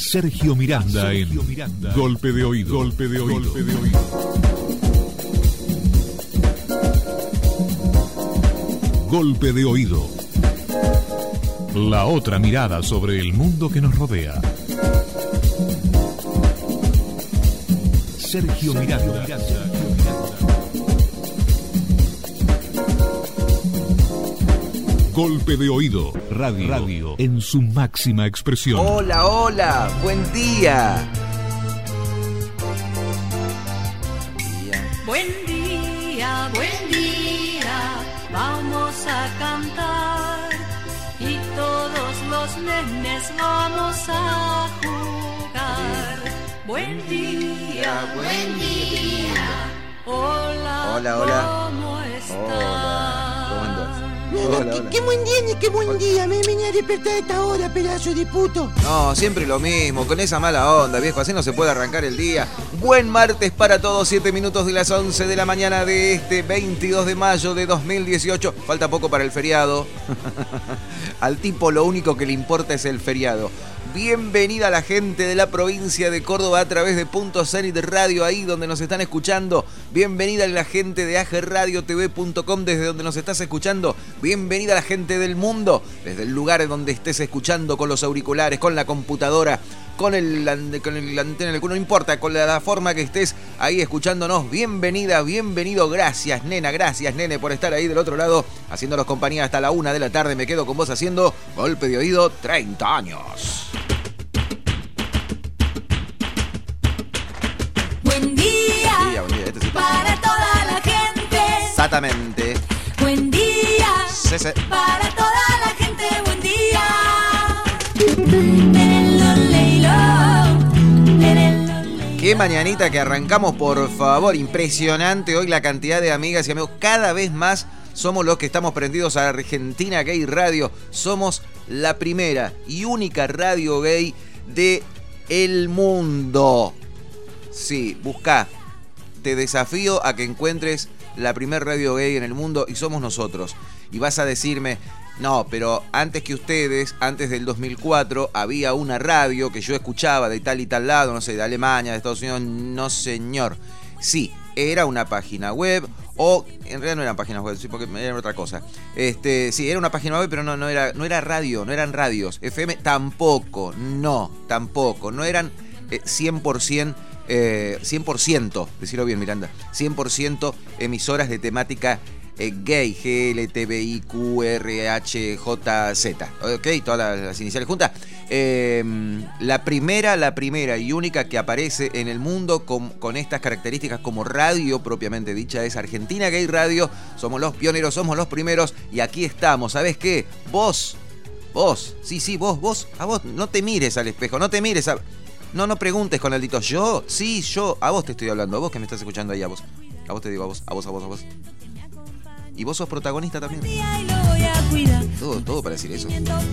Sergio Miranda en Golpe de Oído. Golpe de Oído. Golpe de Oído. Golpe de Oído. La otra mirada sobre el mundo que nos rodea. Sergio Miranda. Golpe de Oído. Radio en su máxima expresión. Hola, hola, buen día. Buen día, vamos a cantar y todos los nenes vamos a jugar. Buen día. Hola, hola. ¿Cómo estás? Hola, ¿cómo andás? Hola. Qué buen día, ni qué buen día. Me venía a despertar a esta hora, pedazo de puto. No, siempre lo mismo, con esa mala onda, viejo, así no se puede arrancar el día. Buen martes para todos, 7 minutos de las 11 de la mañana de este 22 de mayo de 2018. Falta poco para el feriado. Al tipo lo único que le importa es el feriado. Bienvenida a la gente de la provincia de Córdoba a través de Punto Zenit Radio, ahí donde nos están escuchando. Bienvenida a la gente de agerradiotv.com, desde donde nos estás escuchando. Bienvenida a la gente del mundo, desde el lugar donde estés escuchando, con los auriculares, con la computadora, con el antena, no importa, con la forma que estés ahí escuchándonos. Bienvenida, bienvenido, gracias nena, gracias nene por estar ahí del otro lado, haciéndonos compañía hasta la 1 de la tarde. Me quedo con vos haciendo Golpe de Oído 30 años. Buen día, Este sí para toda la gente. Exactamente. Buen día, Sí. para toda la gente. Buen día. Qué mañanita que arrancamos, por favor, impresionante hoy la cantidad de amigas y amigos. Cada vez más somos los que estamos prendidos a Argentina Gay Radio. Somos la primera y única radio gay de el mundo. Sí, buscá. Te desafío a que encuentres la primer radio gay en el mundo y somos nosotros. Y vas a decirme, no, pero antes que ustedes, antes del 2004, había una radio que yo escuchaba de tal y tal lado, no sé, de Alemania, de Estados Unidos. No, señor. Sí, era una página web, o en realidad no eran páginas web, sí, porque era otra cosa. Sí, era una página web, pero no era radio, no eran radios. FM tampoco, no eran 100%, decirlo bien, Miranda, 100% emisoras de temática gay, GLTBIQRHJZ, ok, todas las iniciales juntas. La primera y única que aparece en el mundo con estas características como radio propiamente dicha es Argentina Gay Radio. Somos los pioneros, somos los primeros y aquí estamos. ¿Sabés qué? Vos, sí, vos, a vos, no te mires al espejo, no te mires a... No preguntes con el dito, yo, sí, yo, a vos te estoy hablando, a vos que me estás escuchando ahí, a vos te digo, a vos. Y vos sos protagonista también. Todo para decir eso.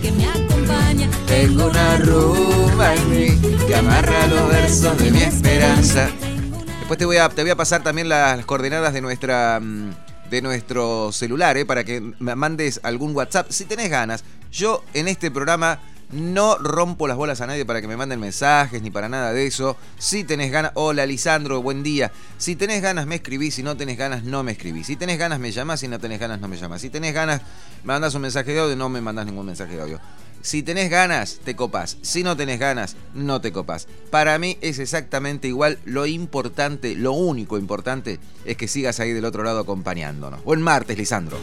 Tengo una rumba en mí que amarra los versos de mi esperanza. Después te voy a pasar también las coordenadas de nuestro celular, para que me mandes algún WhatsApp si tenés ganas. Yo en este programa no rompo las bolas a nadie para que me manden mensajes ni para nada de eso. Si tenés ganas, hola Lisandro, buen día. Si tenés ganas me escribís, si no tenés ganas no me escribís. Si tenés ganas me llamás, si no tenés ganas no me llamás. Si tenés ganas me mandás un mensaje de audio, no me mandás ningún mensaje de audio. Si tenés ganas, te copás. Si no tenés ganas, no te copás. Para mí es exactamente igual. Lo importante, lo único importante, es que sigas ahí del otro lado acompañándonos. Buen martes, Lisandro.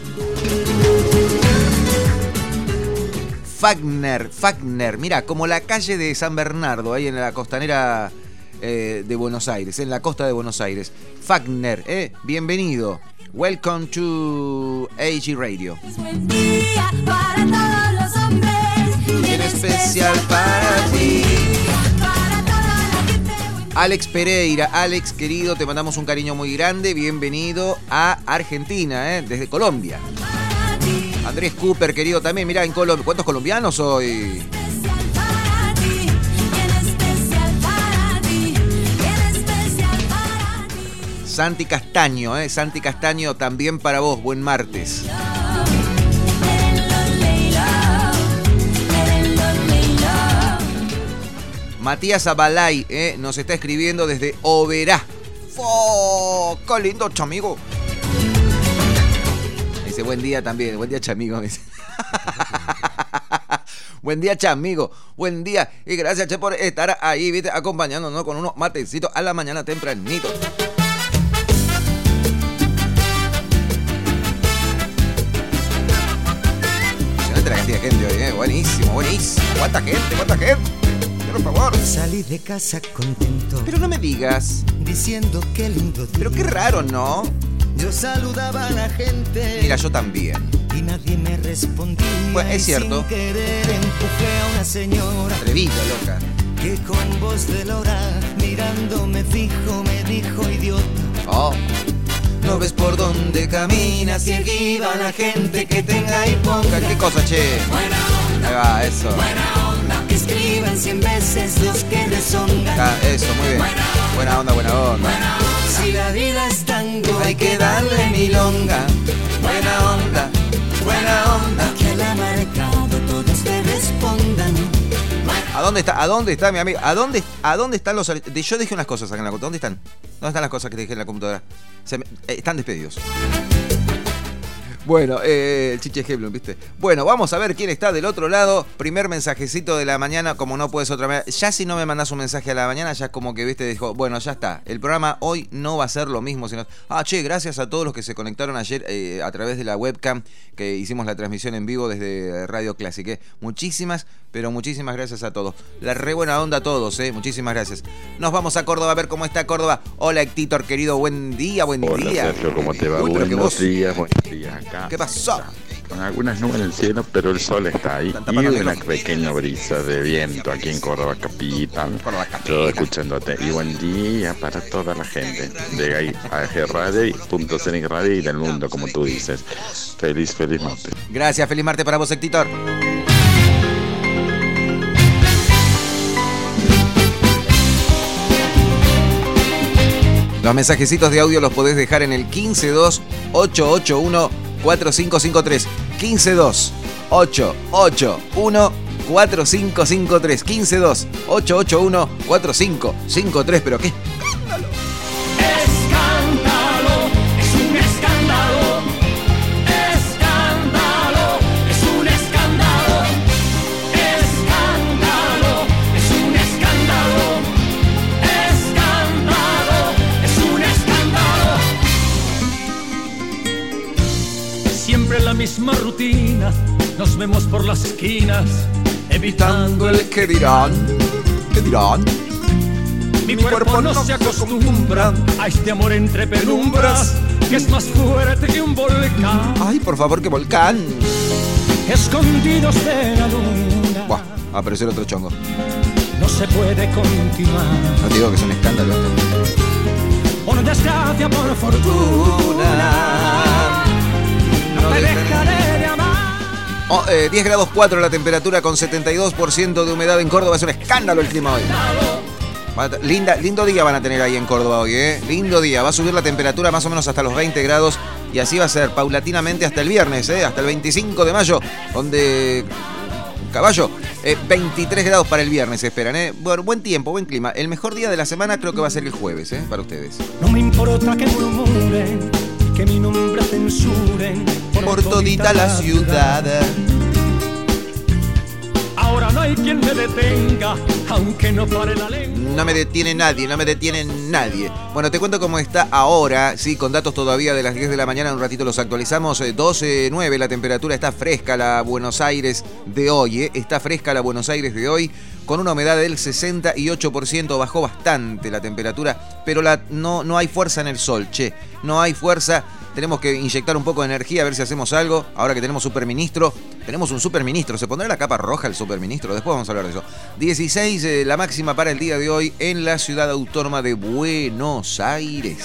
Fagner, mira, como la calle de San Bernardo, ahí en la costanera de Buenos Aires, en la costa de Buenos Aires. Fagner, bienvenido. Welcome to AG Radio. Buen día para todos los hombres. Bien especial para ti. Alex Pereira, Alex querido, te mandamos un cariño muy grande. Bienvenido a Argentina, desde Colombia. Andrés Cooper, querido, también, mirá, en Colombia. ¿Cuántos colombianos hoy? Santi Castaño, Santi Castaño, también para vos, buen martes. Matías Abalay nos está escribiendo desde Oberá. ¡Oh, qué lindo, chamigo! Dice, buen día también, buen día, chamigo. Dice. Buen día, chamigo, buen día. Y gracias, che, por estar ahí, viste, acompañándonos con unos matecitos a la mañana tempranito. Impresionante la cantidad de gente hoy, buenísimo, buenísimo. ¿Cuánta gente, cuánta gente? Por favor. Salí de casa contento. Pero no me digas. Diciendo qué lindo día. Pero qué raro, ¿no? Yo saludaba a la gente. Mira, yo también. Y nadie me respondía. Pues es cierto. Sin querer empujé a una señora. Atrevida, loca. Que con voz de lora, mirándome fijo, me dijo idiota. Oh. ¿No ves por dónde caminas? Y esquiva la gente que tenga y ponga. ¿Qué cosa, che? Buena onda. Ahí va, eso. Buena onda. Que escriban 100 veces los que deshongan. Ah, eso, muy bien. Buena onda, buena onda. Buena onda. Si la vida es tango, hay que darle milonga. Buena onda, buena onda. Que al amargado todos te respondan. ¿A dónde está mi amigo? ¿A dónde están los... Yo dejé unas cosas acá en la computadora. ¿Dónde están? ¿Dónde están las cosas que dejé en la computadora? Están despedidos. Bueno, el Chiche Heblum, ¿viste? Bueno, vamos a ver quién está del otro lado. Primer mensajecito de la mañana, como no puedes otra manera. Ya si no me mandás un mensaje a la mañana, ya es como que, ¿viste? Dijo, bueno, ya está. El programa hoy no va a ser lo mismo, sino... che, gracias a todos los que se conectaron ayer a través de la webcam, que hicimos la transmisión en vivo desde Radio Classic. Muchísimas, pero muchísimas gracias a todos. La re buena onda a todos, muchísimas gracias. Nos vamos a Córdoba a ver cómo está Córdoba. Hola, Héctor, querido, buen día, buen Hola, día. Sergio, ¿cómo te va? Uy, pero que Buenos vos... días, buenos días acá. ¿Qué pasó? Con algunas nubes en el cielo, pero el sol está ahí. Están Y tapando una el ojo. pequeña brisa de viento aquí en Córdoba Capital. Córdoba Capital. Todo escuchándote. Y buen día para toda la gente de ahí, AG Radio y Punto Cenic Radio y del mundo, como tú dices. Feliz noche. Gracias, feliz martes para vos, Héctor. Los mensajecitos de audio los podés dejar en el 152-881-4553. 152-881-4553. 152-881-4553. ¿Pero qué? Escándalo, es un escándalo. Escándalo, es un escándalo. Escándalo, es un escándalo. Escándalo, es un escándalo. Siempre la misma rutina, nos vemos por las esquinas, evitando el ¿Qué dirán? ¿Qué dirán? Mi cuerpo no se acostumbra a este amor entre penumbras, que es más fuerte que un volcán. Ay, por favor, qué volcán. Escondidos de la luna, Buah, va a aparecer otro chongo. no se puede continuar. No te digo que es un escándalo esto. Por desgracia, por fortuna, no te dejaré de amar. 10 grados 4 la temperatura con 72% de humedad en Córdoba. Es un escándalo el clima hoy. Lindo día van a tener ahí en Córdoba hoy, Lindo día. Va a subir la temperatura más o menos hasta los 20 grados y así va a ser paulatinamente hasta el viernes, hasta el 25 de mayo, donde... Caballo, 23 grados para el viernes se esperan, Bueno, buen tiempo, buen clima. El mejor día de la semana creo que va a ser el jueves, para ustedes. No me importa que murmuren, que mi nombre censuren Por todita la ciudad. Ahora no hay quien me detenga, aunque no pare la lengua. No me detiene nadie, no me detiene nadie. Bueno, te cuento cómo está ahora, sí, con datos todavía de las 10 de la mañana, en un ratito los actualizamos. 12.9, la temperatura está fresca, la Buenos Aires de hoy, Está fresca la Buenos Aires de hoy, con una humedad del 68%, bajó bastante la temperatura, pero no hay fuerza en el sol, no hay fuerza. Tenemos que inyectar un poco de energía a ver si hacemos algo. Ahora que tenemos superministro. Tenemos un superministro. ¿Se pondrá la capa roja el superministro? Después vamos a hablar de eso. 16 la máxima para el día de hoy en la ciudad autónoma de Buenos Aires.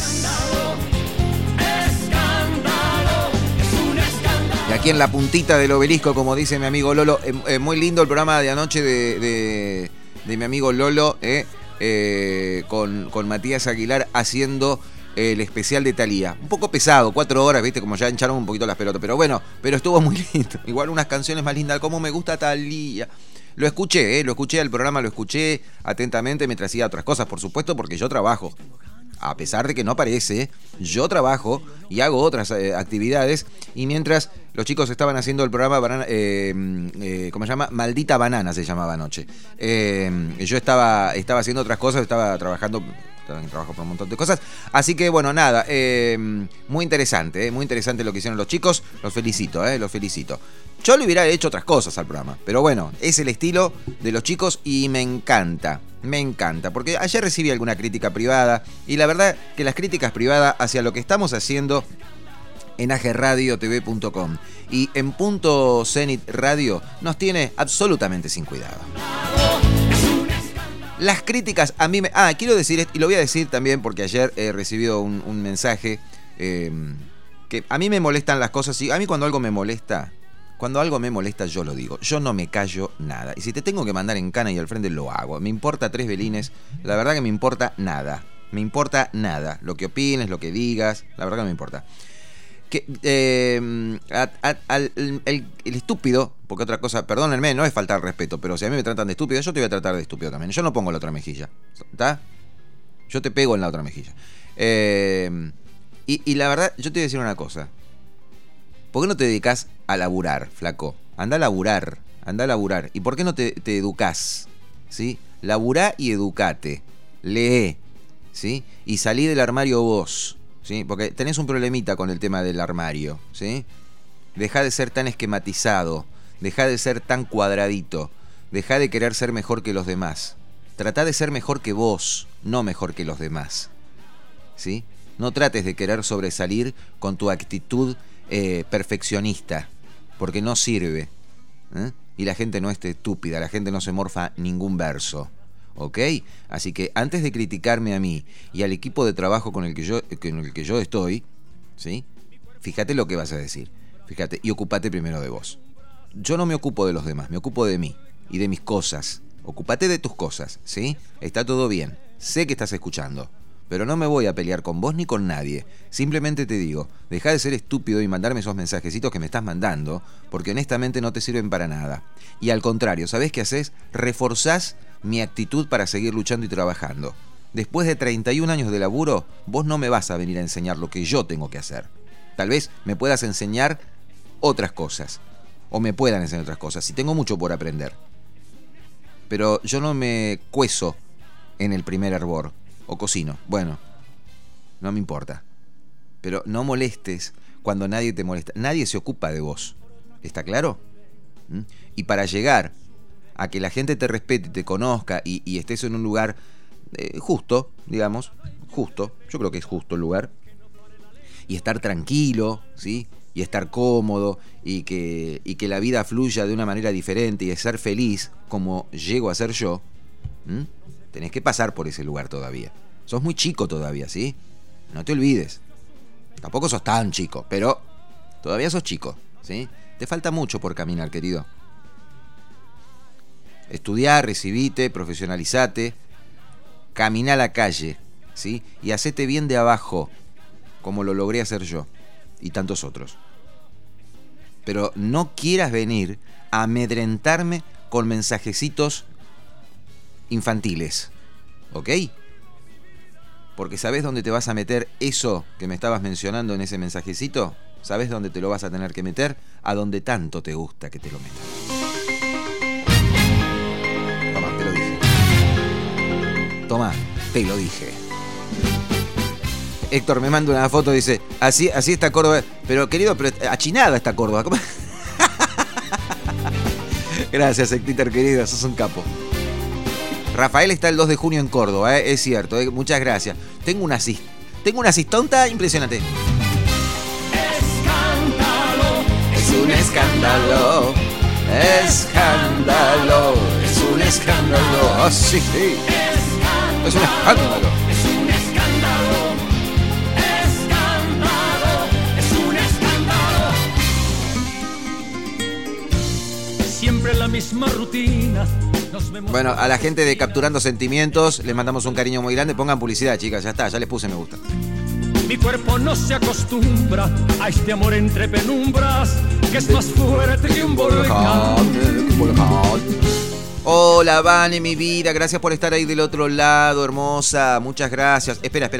Y aquí en la puntita del obelisco, como dice mi amigo Lolo. Muy lindo el programa de anoche de mi amigo Lolo. Con Matías Aguilar haciendo... el especial de Thalía. Un poco pesado, 4 horas, viste, como ya hincharon un poquito las pelotas. Pero bueno, pero estuvo muy lindo. Igual unas canciones más lindas, como me gusta Thalía. Lo escuché el programa, lo escuché atentamente mientras hacía otras cosas, por supuesto, porque yo trabajo. A pesar de que no parece, yo trabajo y hago otras actividades. Y mientras los chicos estaban haciendo el programa, ¿cómo se llama? Maldita Banana se llamaba anoche. Yo estaba haciendo otras cosas, estaba trabajando por un montón de cosas. Así que bueno, nada, muy interesante lo que hicieron los chicos. Los felicito. Yo le hubiera hecho otras cosas al programa, pero bueno, es el estilo de los chicos y me encanta, porque ayer recibí alguna crítica privada y la verdad que las críticas privadas hacia lo que estamos haciendo en agerradiotv.com y en Punto Zenit Radio nos tiene absolutamente sin cuidado. Las críticas a mí quiero decir, y lo voy a decir también porque ayer he recibido un mensaje que a mí me molestan las cosas, y a mí cuando algo me molesta yo lo digo, yo no me callo nada, y si te tengo que mandar en cana y al frente lo hago, me importa 3 belines, la verdad que me importa nada, lo que opines, lo que digas, la verdad que no me importa. Que el estúpido, porque otra cosa, perdónenme, no es faltar respeto, pero si a mí me tratan de estúpido, yo te voy a tratar de estúpido también. Yo no pongo la otra mejilla, ¿está? Yo te pego en la otra mejilla. Y la verdad, yo te voy a decir una cosa. ¿Por qué no te dedicas a laburar, flaco? Anda a laburar. ¿Y por qué no te educás? ¿Sí? Laburá y educate. Lee, ¿sí? Y salí del armario vos. ¿Sí? Porque tenés un problemita con el tema del armario, ¿sí? Dejá de ser tan esquematizado, dejá de ser tan cuadradito, dejá de querer ser mejor que los demás. Tratá de ser mejor que vos, no mejor que los demás, ¿sí? No trates de querer sobresalir con tu actitud perfeccionista, porque no sirve, ¿eh? Y la gente no es estúpida, la gente no se morfa ningún verso. ¿Ok? Así que antes de criticarme a mí y al equipo de trabajo con el que yo estoy, ¿sí? Fíjate lo que vas a decir. Fíjate, y ocupate primero de vos. Yo no me ocupo de los demás, me ocupo de mí y de mis cosas. Ocúpate de tus cosas, ¿sí? Está todo bien. Sé que estás escuchando, pero no me voy a pelear con vos ni con nadie. Simplemente te digo, dejá de ser estúpido y mandarme esos mensajecitos que me estás mandando, porque honestamente no te sirven para nada. Y al contrario, ¿sabés qué haces? Reforzás mi actitud para seguir luchando y trabajando. Después de 31 años de laburo, vos no me vas a venir a enseñar lo que yo tengo que hacer. Tal vez me puedas enseñar otras cosas, o me puedan enseñar otras cosas, y tengo mucho por aprender. Pero yo no me cuezo en el primer hervor, o cocino. Bueno, no me importa. Pero no molestes cuando nadie te molesta. Nadie se ocupa de vos. ¿Está claro? Y para llegar a que la gente te respete, te conozca y estés en un lugar justo, digamos, justo, yo creo que es justo el lugar, y estar tranquilo, ¿sí? Y estar cómodo, y que la vida fluya de una manera diferente y ser feliz como llego a ser yo, tenés que pasar por ese lugar todavía. Sos muy chico todavía, ¿sí? No te olvides. Tampoco sos tan chico, pero todavía sos chico, ¿sí? Te falta mucho por caminar, querido. Estudiá, recibite, profesionalizate, caminá a la calle, ¿sí? Y hacete bien de abajo, como lo logré hacer yo y tantos otros. Pero no quieras venir a amedrentarme con mensajecitos infantiles, ¿ok? Porque ¿sabés dónde te vas a meter eso que me estabas mencionando en ese mensajecito? ¿Sabés dónde te lo vas a tener que meter? A donde tanto te gusta que te lo metas. Toma, te lo dije. Héctor me manda una foto y dice, así está Córdoba. Pero querido, achinada está Córdoba. ¿Cómo? Gracias, Héctor querido, sos un capo. Rafael está el 2 de junio en Córdoba, es cierto, muchas gracias. Tengo una asistonta impresionante. Escándalo, es un escándalo. Escándalo, es un escándalo. Oh, sí. Es un escándalo. Es un escándalo. Escándalo, es un escándalo. Siempre la misma rutina. Bueno, a la gente de Capturando Sentimientos les mandamos un cariño muy grande. Pongan publicidad, chicas, ya está, ya les puse me gusta. Mi cuerpo no se acostumbra a este amor entre penumbras, que es más fuerte que un volcán. Hola, Vane, mi vida. Gracias por estar ahí del otro lado, hermosa. Muchas gracias. Espera.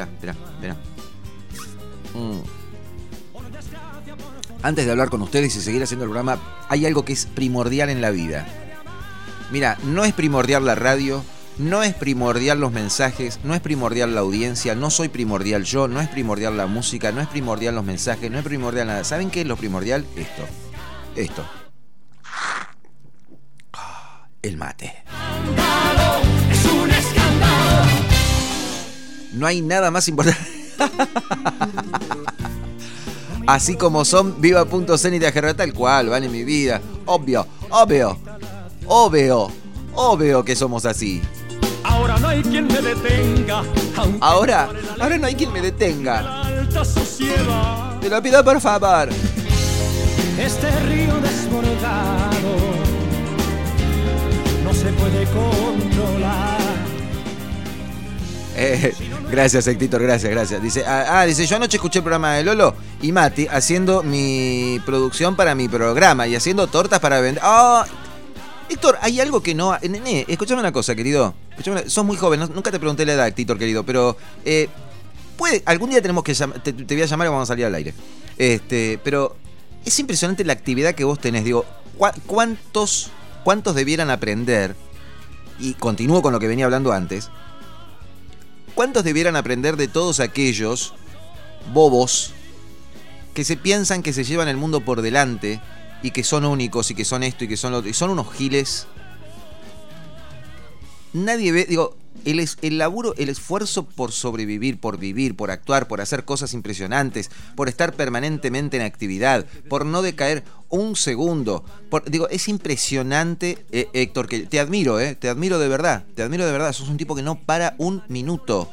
Antes de hablar con ustedes y seguir haciendo el programa, hay algo que es primordial en la vida. Mira, no es primordial la radio, no es primordial los mensajes, no es primordial la audiencia, no soy primordial yo, no es primordial la música, no es primordial los mensajes, no es primordial nada. ¿Saben qué es lo primordial? Esto. El mate. Es un escándalo. No hay nada más importante. Así como son, viva.cenit de Ajerra, tal cual, van en mi vida. Obvio que somos así. Ahora no hay quien me detenga. Ahora no hay quien me detenga. La alta sociedad. Te lo pido por favor. Este río desbordado no se puede controlar. Gracias, Héctor, gracias. Dice, dice, yo anoche escuché el programa de Lolo y Mati haciendo mi producción para mi programa y haciendo tortas para vender. Héctor, hay algo que no... Nene, escúchame una cosa, querido. Sos muy joven, nunca te pregunté la edad, Héctor, querido, pero... algún día tenemos que te voy a llamar y vamos a salir al aire. Pero es impresionante la actividad que vos tenés. Digo, ¿cuántos debieran aprender? Y continúo con lo que venía hablando antes. ¿Cuántos debieran aprender de todos aquellos bobos que se piensan que se llevan el mundo por delante y que son únicos y que son esto y que son lo otro? Y son unos giles. Nadie ve, digo, el laburo, el esfuerzo por sobrevivir, por vivir, por actuar, por hacer cosas impresionantes, por estar permanentemente en actividad, por no decaer un segundo. Es impresionante, Héctor, que te admiro de verdad. Sos un tipo que no para un minuto.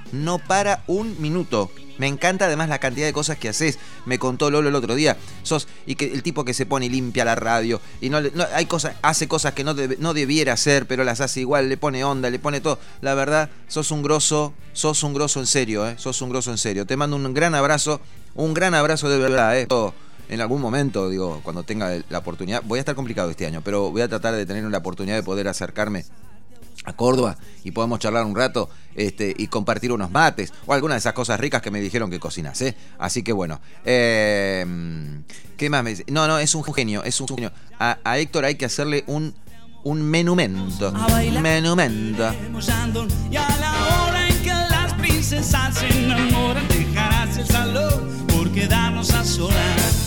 Me encanta además la cantidad de cosas que haces. Me contó Lolo el otro día. Y que el tipo que se pone y limpia la radio y hace cosas que no debiera hacer, pero las hace igual, le pone onda, le pone todo. La verdad, sos un grosso en serio, sos un grosso en serio. Te mando un gran abrazo de verdad, En algún momento, digo, cuando tenga la oportunidad, voy a estar complicado este año, pero voy a tratar de tener la oportunidad de poder acercarme a Córdoba y podemos charlar un rato y compartir unos mates o alguna de esas cosas ricas que me dijeron que cocinas, Así que bueno, ¿qué más me dice? No, es un genio. A Héctor hay que hacerle un menumento. Menumento. Y a la hora en que las princesas se enamoran, dejarás el salón por quedarnos a solas.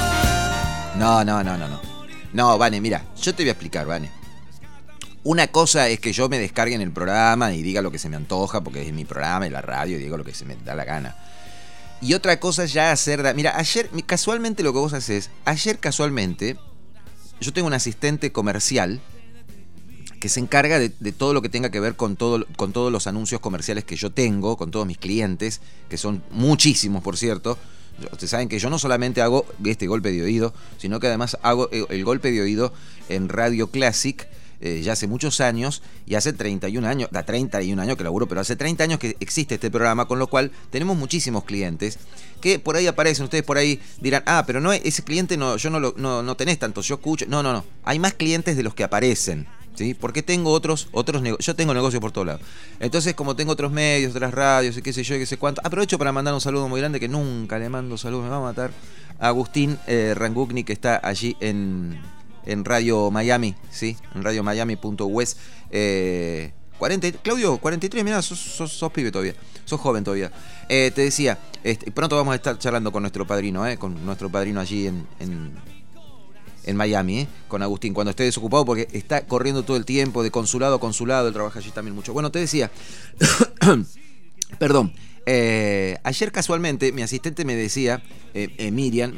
No, Vane, mira, yo te voy a explicar, Vane. Una cosa es que yo me descargue en el programa y diga lo que se me antoja, porque es mi programa y la radio y digo lo que se me da la gana. Y otra cosa es ya hacer... Mira, ayer, casualmente lo que vos haces... Ayer casualmente, yo tengo un asistente comercial que se encarga de todo lo que tenga que ver con todos los anuncios comerciales que yo tengo, con todos mis clientes, que son muchísimos, por cierto. Ustedes saben que yo no solamente hago este golpe de oído, sino que además hago el golpe de oído en Radio Classic, ya hace muchos años, y hace 31 años que laburo, pero hace 30 años que existe este programa, con lo cual tenemos muchísimos clientes que por ahí aparecen. Ustedes por ahí dirán, pero no, ese cliente no, yo no tenés tantos, yo escucho. No, hay más clientes de los que aparecen, ¿sí? Porque tengo otros negocios, yo tengo negocios por todos lados. Entonces, como tengo otros medios, otras radios y qué sé yo y qué sé cuánto, aprovecho para mandar un saludo muy grande, que nunca le mando saludos, me va a matar, a Agustín Rangugni, que está allí en Radio Miami, ¿sí? En radiomiami.us. Claudio, 43, mirá, sos pibe todavía, sos joven todavía. Te decía, pronto vamos a estar charlando con nuestro padrino, allí en Miami, con Agustín, cuando esté desocupado, porque está corriendo todo el tiempo de consulado a consulado, él trabaja allí también mucho. Bueno, te decía, perdón, ayer casualmente mi asistente me decía, Miriam,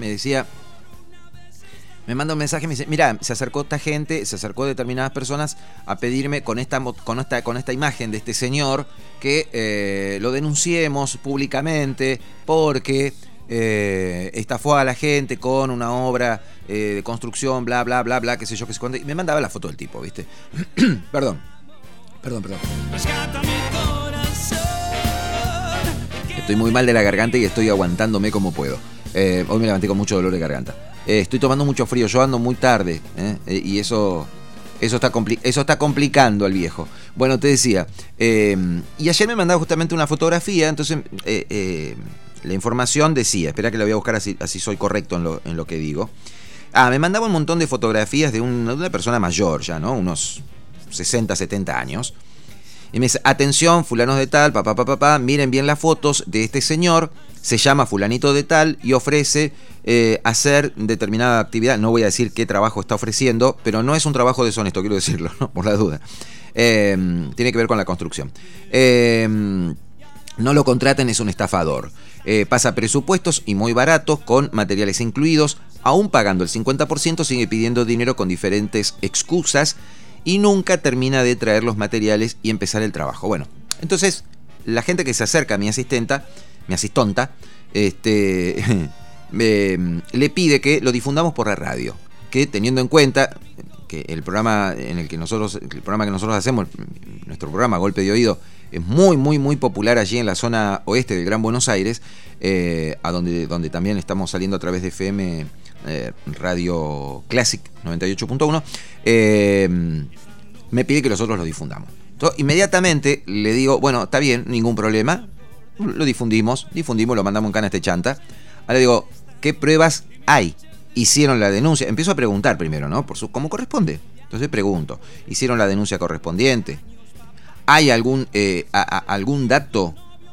me manda un mensaje, me dice, mira, se acercó determinadas personas a pedirme con esta imagen de este señor que lo denunciemos públicamente porque estafó a la gente con una obra de construcción, bla, bla, bla, bla, qué sé yo, qué sé cuánto. Y me mandaba la foto del tipo, ¿viste? Perdón. Estoy muy mal de la garganta y estoy aguantándome como puedo. Hoy me levanté con mucho dolor de garganta. Estoy tomando mucho frío, yo ando muy tarde, y eso Eso está complicando al viejo. Bueno, te decía, y ayer me mandaba justamente una fotografía, entonces la información decía, espera que la voy a buscar así soy correcto en lo que digo. Me mandaba un montón de fotografías de una persona mayor ya, ¿no? Unos 60, 70 años. Y me dice, atención, fulanos de tal, miren bien las fotos de este señor, se llama fulanito de tal y ofrece hacer determinada actividad. No voy a decir qué trabajo está ofreciendo, pero no es un trabajo deshonesto, quiero decirlo, ¿no? Por la duda. Tiene que ver con la construcción. No lo contraten, es un estafador. Pasa presupuestos y muy baratos, con materiales incluidos, aún pagando el 50%, sigue pidiendo dinero con diferentes excusas y nunca termina de traer los materiales y empezar el trabajo. Bueno, entonces la gente que se acerca a mi asistonta, le pide que lo difundamos por la radio, que teniendo en cuenta que el programa que nosotros hacemos, nuestro programa Golpe de Oído, es muy, muy, muy popular allí en la zona oeste del Gran Buenos Aires, a donde también estamos saliendo a través de FM Radio Classic 98.1, me pide que nosotros lo difundamos. Entonces, inmediatamente le digo, bueno, está bien, ningún problema, lo difundimos, lo mandamos en cana chanta. Ahora le digo, ¿qué pruebas hay? Hicieron la denuncia. Empiezo a preguntar primero, ¿no? ¿Cómo corresponde? Entonces pregunto, ¿hicieron la denuncia correspondiente? ¿Hay algún dato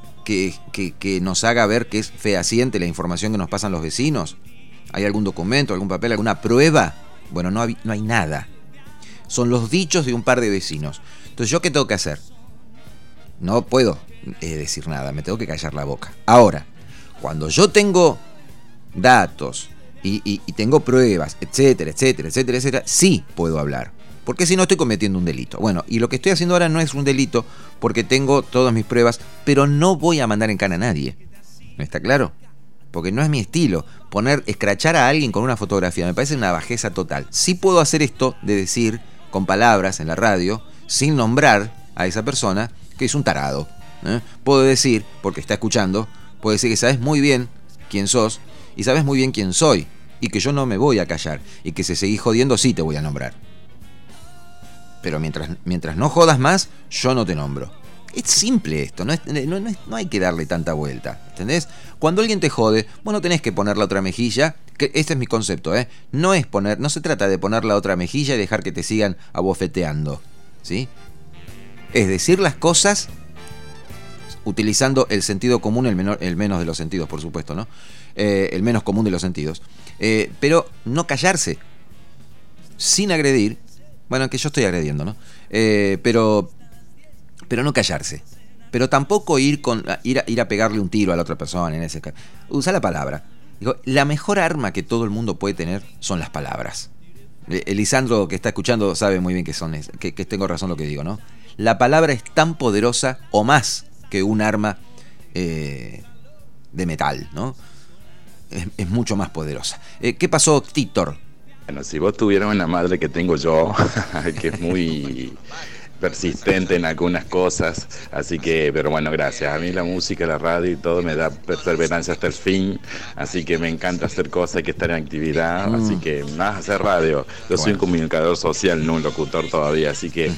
que nos haga ver que es fehaciente la información que nos pasan los vecinos? ¿Hay algún documento, algún papel, alguna prueba? Bueno, no hay nada. Son los dichos de un par de vecinos. Entonces, ¿yo qué tengo que hacer? No puedo decir nada, me tengo que callar la boca. Ahora, cuando yo tengo datos y tengo pruebas, etcétera, sí puedo hablar. Porque si no, estoy cometiendo un delito. Bueno, y lo que estoy haciendo ahora no es un delito porque tengo todas mis pruebas, pero no voy a mandar en cana a nadie. ¿No está claro? Porque no es mi estilo. Escrachar a alguien con una fotografía me parece una bajeza total. Sí puedo hacer esto de decir con palabras en la radio, sin nombrar a esa persona, que es un tarado. Puedo decir, porque está escuchando, puedo decir que sabes muy bien quién sos y sabes muy bien quién soy, y que yo no me voy a callar, y que si seguís jodiendo sí te voy a nombrar. Pero mientras no jodas más, yo no te nombro. Es simple esto, no hay que darle tanta vuelta, ¿entendés? Cuando alguien te jode, vos no tenés que poner la otra mejilla, que este es mi concepto, no se trata de poner la otra mejilla y dejar que te sigan abofeteando, ¿sí? Es decir las cosas utilizando el sentido común, el menos de los sentidos, por supuesto, ¿no? El menos común de los sentidos. Pero no callarse, sin agredir. Bueno, que yo estoy agrediendo, ¿no? Pero no callarse. Pero tampoco ir a pegarle un tiro a la otra persona en ese caso. Usa la palabra. Digo, la mejor arma que todo el mundo puede tener son las palabras. Lisandro, que está escuchando, sabe muy bien que tengo razón lo que digo, ¿no? La palabra es tan poderosa o más que un arma de metal, ¿no? Es mucho más poderosa. ¿Qué pasó, Títor? Bueno, si vos tuvieras una madre que tengo yo, que es muy persistente en algunas cosas, así que, pero bueno, gracias. A mí la música, la radio y todo me da perseverancia hasta el fin, así que me encanta hacer cosas, hay que estar en actividad, así que más hacer radio. Yo soy un comunicador social, no un locutor todavía, así que,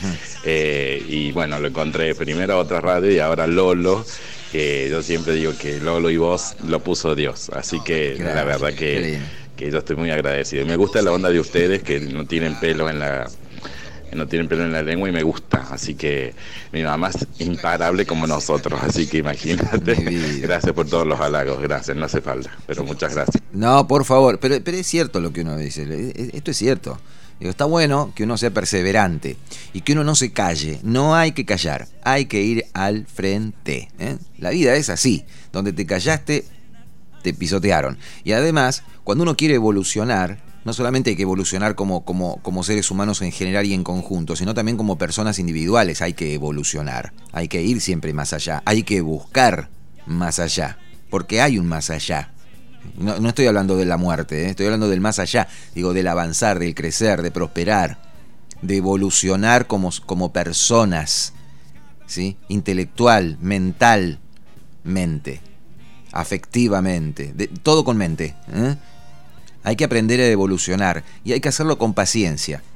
y bueno, lo encontré primero a otra radio y ahora Lolo, que yo siempre digo que Lolo y vos lo puso Dios, así que gracias, la verdad que yo estoy muy agradecido. Me gusta la onda de ustedes, que no tienen pelo en la lengua y me gusta, así que mi mamá es imparable como nosotros, así que imagínate. Gracias por todos los halagos, gracias, no hace falta, pero muchas gracias. No, por favor, pero es cierto lo que uno dice, esto es cierto. Digo, está bueno que uno sea perseverante y que uno no se calle, no hay que callar, hay que ir al frente, La vida es así, donde te callaste, te pisotearon. Y además, cuando uno quiere evolucionar, no solamente hay que evolucionar como seres humanos en general y en conjunto, sino también como personas individuales hay que evolucionar, hay que ir siempre más allá, hay que buscar más allá, porque hay un más allá. No estoy hablando de la muerte, estoy hablando del más allá, digo, del avanzar, del crecer, de prosperar, de evolucionar como personas, ¿sí? Intelectual, mentalmente, afectivamente, todo con mente, Hay que aprender a evolucionar y hay que hacerlo con paciencia,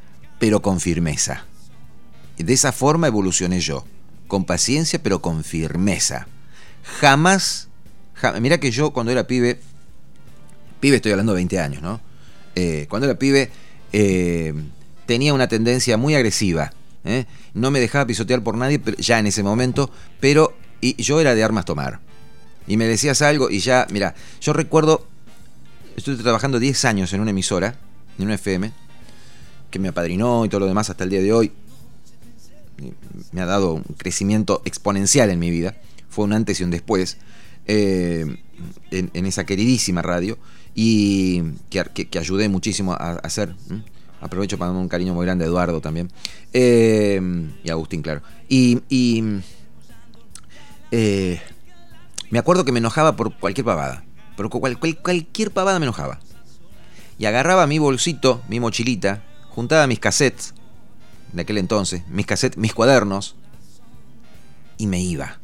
pero con firmeza. De esa forma evolucioné yo, con paciencia pero con firmeza. Jamás, mira que yo cuando era pibe estoy hablando de 20 años, ¿no? Cuando era pibe tenía una tendencia muy agresiva, no me dejaba pisotear por nadie ya en ese momento, pero y yo era de armas tomar. Y me decías algo y ya, mira, yo recuerdo, estuve trabajando 10 años en una emisora, en una FM, que me apadrinó y todo lo demás hasta el día de hoy. Me ha dado un crecimiento exponencial en mi vida. Fue un antes y un después en esa queridísima radio, y que ayudé muchísimo a hacer. Aprovecho para dar un cariño muy grande a Eduardo también, y a Agustín, claro. Me acuerdo que me enojaba por cualquier pavada. Por cualquier pavada me enojaba. Y agarraba mi bolsito, mi mochilita, juntaba mis cassettes de aquel entonces, mis cuadernos, y me iba.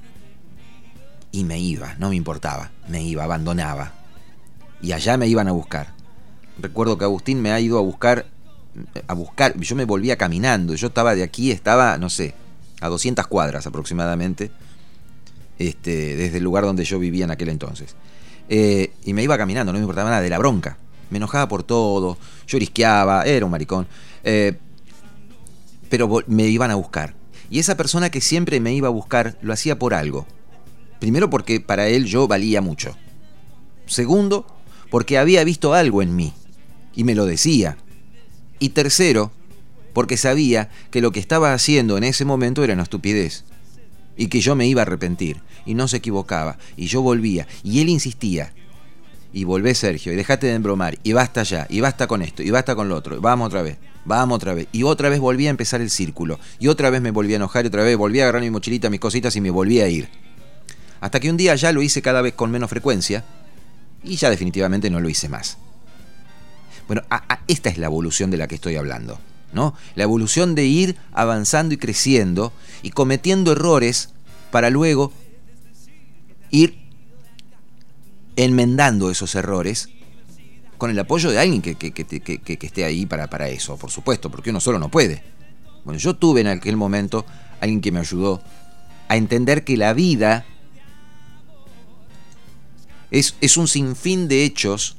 No me importaba, me iba, abandonaba. Y allá me iban a buscar. Recuerdo que Agustín me ha ido a buscar, yo me volvía caminando, yo estaba de aquí, no sé, a 200 cuadras aproximadamente, desde el lugar donde yo vivía en aquel entonces. Y me iba caminando, no me importaba nada, de la bronca. Me enojaba por todo, llorisqueaba, era un maricón. Pero me iban a buscar. Y esa persona que siempre me iba a buscar lo hacía por algo. Primero, porque para él yo valía mucho. Segundo, porque había visto algo en mí y me lo decía. Y tercero, porque sabía que lo que estaba haciendo en ese momento era una estupidez y que yo me iba a arrepentir. Y no se equivocaba. Y yo volvía. Y él insistía. Y volvé, Sergio, y dejate de embromar, y basta ya, y basta con esto, y basta con lo otro, vamos otra vez. Y otra vez volví a empezar el círculo, y otra vez me volví a enojar, y otra vez volví a agarrar mi mochilita, mis cositas, y me volví a ir. Hasta que un día ya lo hice cada vez con menos frecuencia, y ya definitivamente no lo hice más. Bueno, esta es la evolución de la que estoy hablando, ¿no? La evolución de ir avanzando y creciendo, y cometiendo errores, para luego ir enmendando esos errores con el apoyo de alguien que esté ahí para eso, por supuesto, porque uno solo no puede. Bueno, yo tuve en aquel momento alguien que me ayudó a entender que la vida es un sinfín de hechos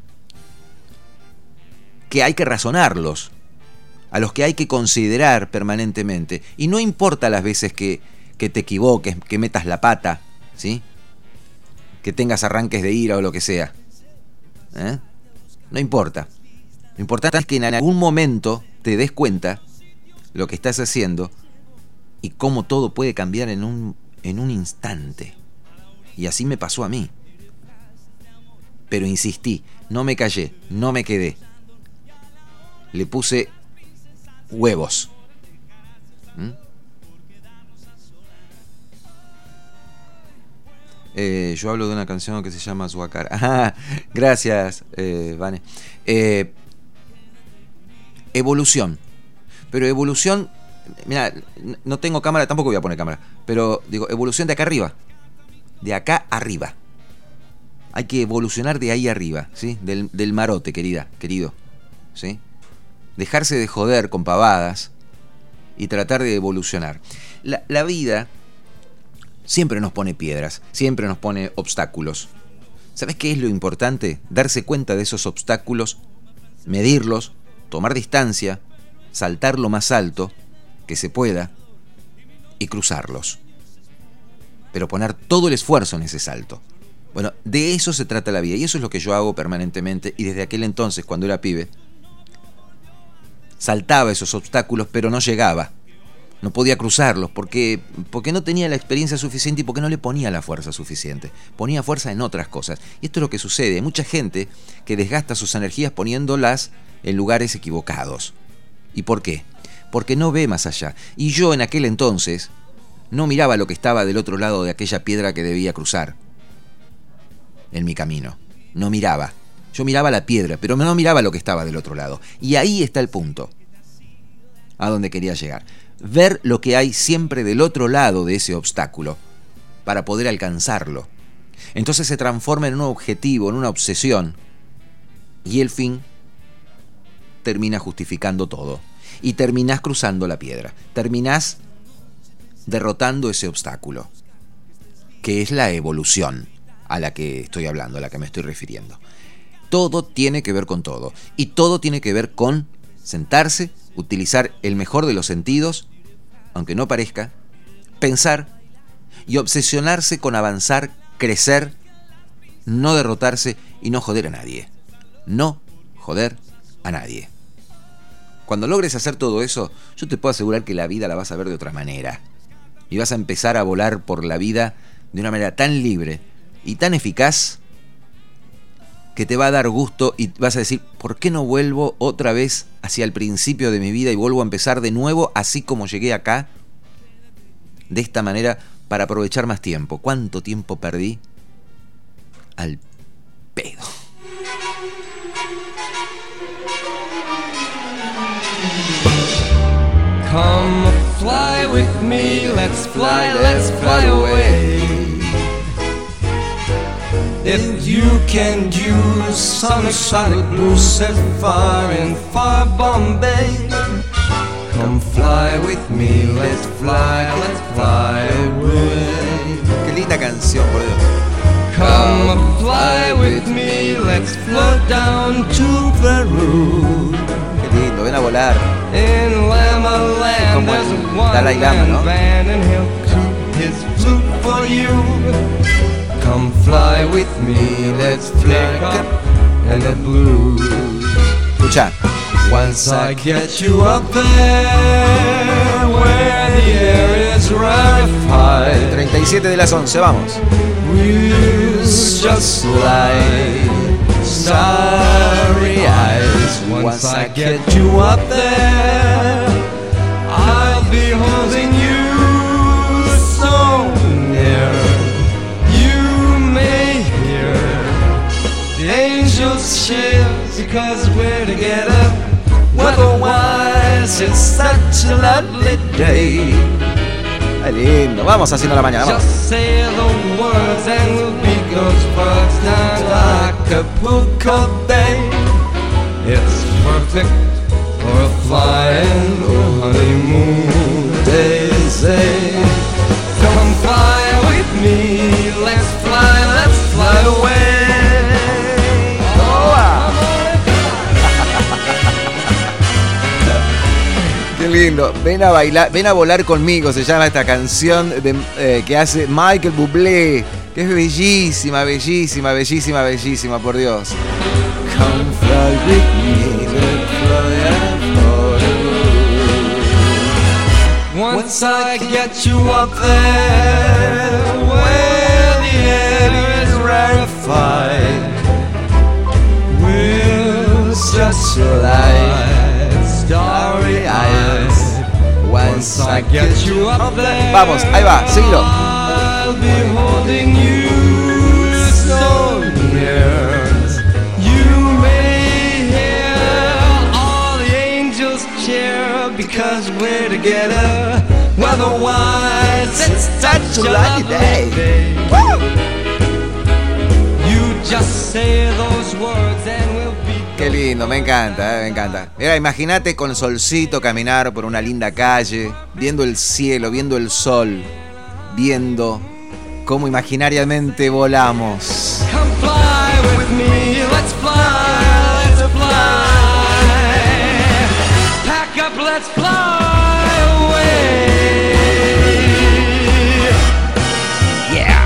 que hay que razonarlos, a los que hay que considerar permanentemente, y no importa las veces que te equivoques, que metas la pata, ¿sí?, que tengas arranques de ira o lo que sea, no importa. Lo importante es que en algún momento te des cuenta lo que estás haciendo y cómo todo puede cambiar en un instante. Y así me pasó a mí. Pero insistí, no me callé, no me quedé. Le puse huevos. Yo hablo de una canción que se llama Zuacar. Gracias, Vane. Evolución. Pero evolución, mira, no tengo cámara, tampoco voy a poner cámara, pero digo, evolución de acá arriba. De acá arriba. Hay que evolucionar de ahí arriba, ¿sí? Del marote, querido, ¿sí? Dejarse de joder con pavadas y tratar de evolucionar. La vida siempre nos pone piedras, siempre nos pone obstáculos. ¿Sabes qué es lo importante? Darse cuenta de esos obstáculos, medirlos, tomar distancia, saltar lo más alto que se pueda y cruzarlos. Pero poner todo el esfuerzo en ese salto. Bueno, de eso se trata la vida, y eso es lo que yo hago permanentemente, y desde aquel entonces, cuando era pibe, saltaba esos obstáculos, pero no llegaba. No podía cruzarlos porque no tenía la experiencia suficiente y porque no le ponía la fuerza suficiente. Ponía fuerza en otras cosas. Y esto es lo que sucede. Hay mucha gente que desgasta sus energías poniéndolas en lugares equivocados. ¿Y por qué? Porque no ve más allá. Y yo en aquel entonces no miraba lo que estaba del otro lado de aquella piedra que debía cruzar en mi camino. No miraba. Yo miraba la piedra, pero no miraba lo que estaba del otro lado. Y ahí está el punto a donde quería llegar. Ver lo que hay siempre del otro lado de ese obstáculo para poder alcanzarlo. Entonces se transforma en un objetivo, en una obsesión, y el fin termina justificando todo. y terminás cruzando la piedra, terminás derrotando ese obstáculo, que es la evolución a la que estoy hablando, a la que me estoy refiriendo. Todo tiene que ver con todo, y todo tiene que ver con sentarse, utilizar el mejor de los sentidos, aunque no parezca, pensar y obsesionarse con avanzar, crecer, no derrotarse y no joder a nadie. No joder a nadie. Cuando logres hacer todo eso, yo te puedo asegurar que la vida la vas a ver de otra manera. Y vas a empezar a volar por la vida de una manera tan libre y tan eficaz que te va a dar gusto y vas a decir, ¿por qué no vuelvo otra vez hacia el principio de mi vida y vuelvo a empezar de nuevo así como llegué acá? De esta manera, para aprovechar más tiempo. ¿Cuánto tiempo perdí? Al pedo. Come fly with me, let's fly away. If you can use some sonic blues set far in far Bombay, come fly with me, let's fly away. Qué linda canción, por Dios. Come fly with me, let's float down to Peru. Qué lindo, ven a volar. In Lama Land, Como there's el a Dalai Lama, ¿no? band and he'll toot his flute for you. Come fly with me, let's flick up in the blue. Escucha. Once I get you up there, where the air is rarefied, 37 de las 11, vamos. we'll just like starry eyes. Once I get you up there, I'll be holding you so near. You may hear the angels cheer because we're together. Weather-wise, it's such a lovely day. Qué lindo, vamos haciendo la mañana, vamos. Just say the words and we'll beat those birds down to Acapulco Bay. It's perfect for a flying honeymoon daisy. Come fly with me, let's fly away. Qué lindo. Ven a bailar, ven a volar conmigo, se llama esta canción que hace Michael Bublé, que es bellísima, bellísima, bellísima, bellísima, por Dios. Come fly with me, let's fly away. Once I get you up there, where the air is rarefied, we'll just like starry eyes. Once I get you up there, Vamos, ahí va, seguilo. I'll be holding you so near. You may hear all the angels cheer because we're together. Weather-wise, it's such a lucky day. Woo! You just say those words and we'll be. Qué lindo, me encanta, me encanta. Mira, imagínate con solcito caminar por una linda calle, viendo el cielo, viendo el sol, viendo cómo imaginariamente volamos. Come fly with me, let's fly, let's fly. Pack up, let's fly away. Yeah.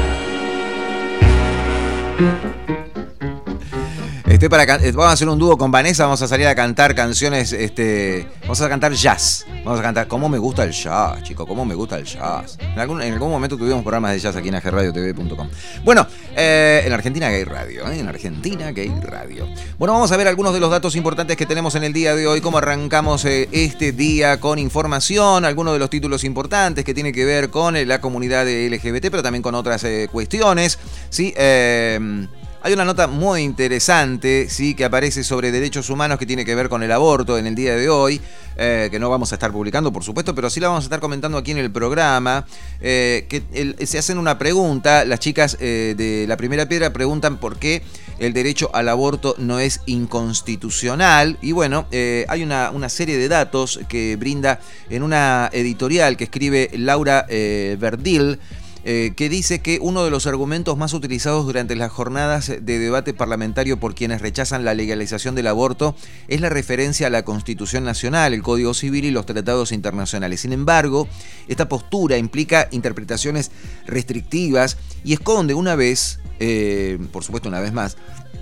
Vamos a hacer un dúo con Vanessa, vamos a salir a cantar canciones, vamos a cantar jazz. Vamos a cantar cómo me gusta el jazz, chicos, cómo me gusta el jazz. En algún momento tuvimos programas de jazz aquí en agradiotv.com. Bueno, en Argentina Gay Radio, en Argentina Gay Radio. Bueno, vamos a ver algunos de los datos importantes que tenemos en el día de hoy, cómo arrancamos este día con información, algunos de los títulos importantes que tienen que ver con la comunidad LGBT, pero también con otras cuestiones, ¿sí? Hay una nota muy interesante, ¿sí?, que aparece sobre derechos humanos que tiene que ver con el aborto en el día de hoy, que no vamos a estar publicando, por supuesto, pero sí la vamos a estar comentando aquí en el programa, se hacen una pregunta, las chicas de La Primera Piedra preguntan por qué el derecho al aborto no es inconstitucional. Y bueno, hay una serie de datos que brinda en una editorial que escribe Laura Verdil, que dice que uno de los argumentos más utilizados durante las jornadas de debate parlamentario por quienes rechazan la legalización del aborto es la referencia a la Constitución Nacional, el Código Civil y los tratados internacionales. Sin embargo, esta postura implica interpretaciones restrictivas y esconde una vez, por supuesto una vez más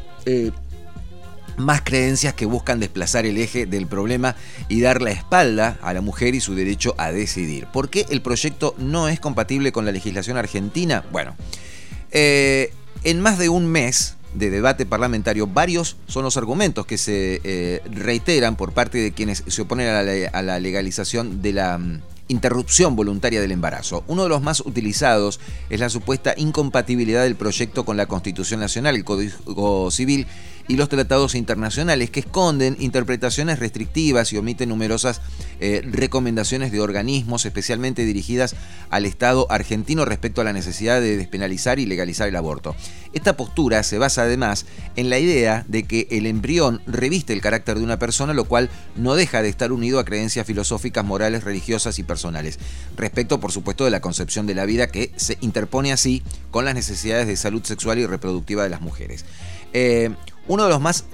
creencias que buscan desplazar el eje del problema y dar la espalda a la mujer y su derecho a decidir. ¿Por qué el proyecto no es compatible con la legislación argentina? Bueno, en más de un mes de debate parlamentario, varios son los argumentos que se reiteran por parte de quienes se oponen a la legalización de la interrupción voluntaria del embarazo. Uno de los más utilizados es la supuesta incompatibilidad del proyecto con la Constitución Nacional, el Código Civil y los tratados internacionales, que esconden interpretaciones restrictivas y omiten numerosas recomendaciones de organismos especialmente dirigidas al Estado argentino respecto a la necesidad de despenalizar y legalizar el aborto. Esta postura se basa además en la idea de que el embrión reviste el carácter de una persona, lo cual no deja de estar unido a creencias filosóficas, morales, religiosas y personales, respecto, por supuesto, de la concepción de la vida que se interpone así con las necesidades de salud sexual y reproductiva de las mujeres. Uno de los más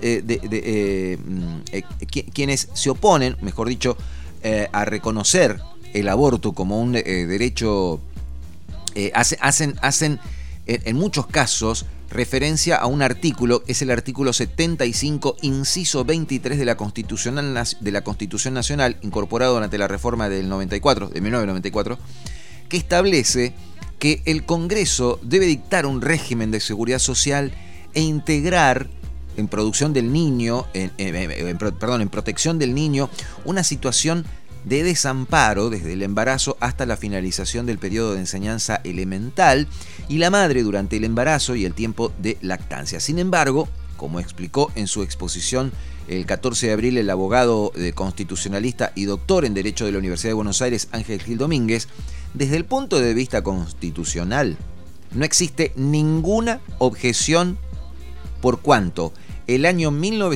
quienes se oponen, mejor dicho, a reconocer el aborto como un derecho, hacen en muchos casos referencia a un artículo, es el artículo 75, inciso 23 de la Constitución Nacional, incorporado durante la reforma de 1994, que establece que el Congreso debe dictar un régimen de seguridad social e integrar en producción del niño, en protección del niño, una situación de desamparo desde el embarazo hasta la finalización del periodo de enseñanza elemental y la madre durante el embarazo y el tiempo de lactancia. Sin embargo, como explicó en su exposición el 14 de abril el abogado constitucionalista y doctor en Derecho de la Universidad de Buenos Aires, Ángel Gil Domínguez, desde el punto de vista constitucional no existe ninguna objeción por cuanto el año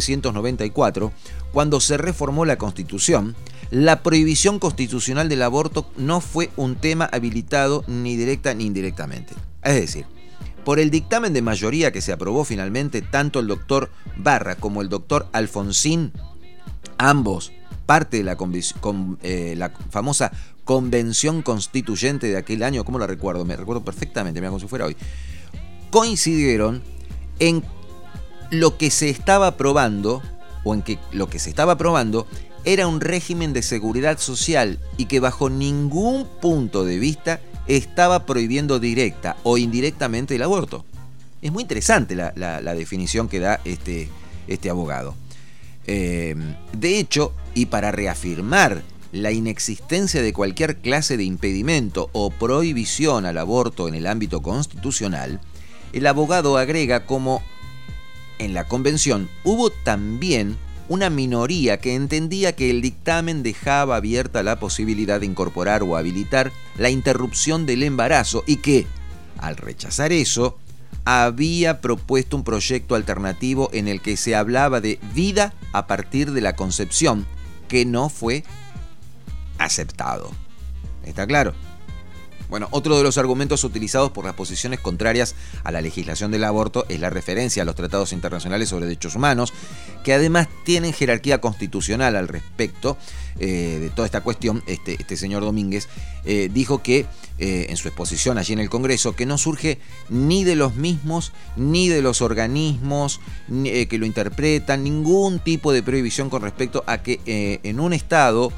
1994, cuando se reformó la Constitución, la prohibición constitucional del aborto no fue un tema habilitado ni directa ni indirectamente. Es decir, por el dictamen de mayoría que se aprobó finalmente, tanto el doctor Barra como el doctor Alfonsín, ambos parte de la famosa Convención Constituyente de aquel año, ¿cómo la recuerdo? Me recuerdo perfectamente, mira, como si fuera hoy, coincidieron en lo que se estaba aprobando, o en que lo que se estaba aprobando era un régimen de seguridad social y que bajo ningún punto de vista estaba prohibiendo directa o indirectamente el aborto. Es muy interesante la definición que da este abogado. De hecho, y para reafirmar la inexistencia de cualquier clase de impedimento o prohibición al aborto en el ámbito constitucional, el abogado agrega como en la convención hubo también una minoría que entendía que el dictamen dejaba abierta la posibilidad de incorporar o habilitar la interrupción del embarazo y que, al rechazar eso, había propuesto un proyecto alternativo en el que se hablaba de vida a partir de la concepción, que no fue aceptado. ¿Está claro? Bueno, otro de los argumentos utilizados por las posiciones contrarias a la legislación del aborto es la referencia a los tratados internacionales sobre derechos humanos, que además tienen jerarquía constitucional al respecto de toda esta cuestión. Este señor Domínguez dijo que en su exposición allí en el Congreso, que no surge ni de los mismos ni de los organismos que lo interpretan, ningún tipo de prohibición con respecto a que en un Estado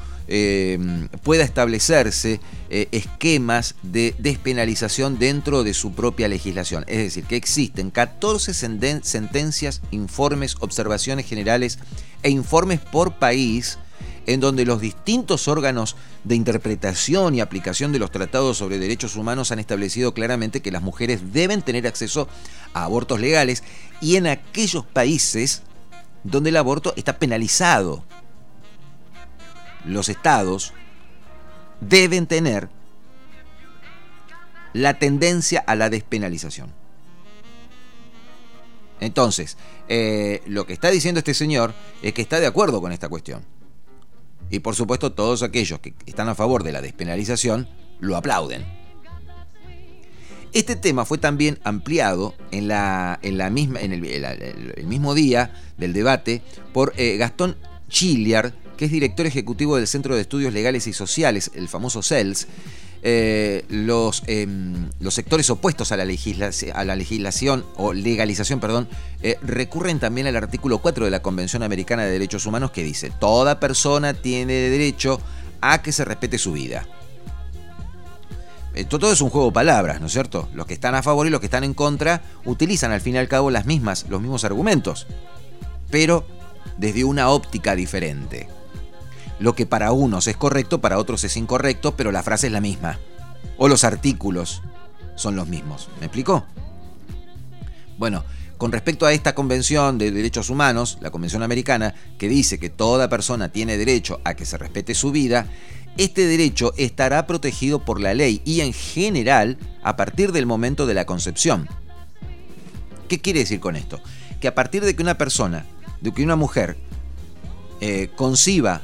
pueda establecerse esquemas de despenalización dentro de su propia legislación. Es decir, que existen 14 sentencias, informes, observaciones generales e informes por país en donde los distintos órganos de interpretación y aplicación de los tratados sobre derechos humanos han establecido claramente que las mujeres deben tener acceso a abortos legales, y en aquellos países donde el aborto está penalizado, los estados deben tener la tendencia a la despenalización. Entonces, lo que está diciendo este señor es que está de acuerdo con esta cuestión. Y por supuesto todos aquellos que están a favor de la despenalización lo aplauden. Este tema fue también ampliado en el mismo día del debate por Gastón Chiliard, que es director ejecutivo del Centro de Estudios Legales y Sociales, el famoso CELS. Los sectores opuestos a la legislación o legalización, recurren también al artículo 4 de la Convención Americana de Derechos Humanos, que dice: toda persona tiene derecho a que se respete su vida. Esto todo es un juego de palabras, ¿no es cierto? Los que están a favor y los que están en contra utilizan al fin y al cabo los mismos argumentos, pero desde una óptica diferente. Lo que para unos es correcto, para otros es incorrecto, pero la frase es la misma. O los artículos son los mismos. ¿Me explicó? Bueno, con respecto a esta Convención de Derechos Humanos, la Convención Americana, que dice que toda persona tiene derecho a que se respete su vida, este derecho estará protegido por la ley y en general a partir del momento de la concepción. ¿Qué quiere decir con esto? Que a partir de que una mujer conciba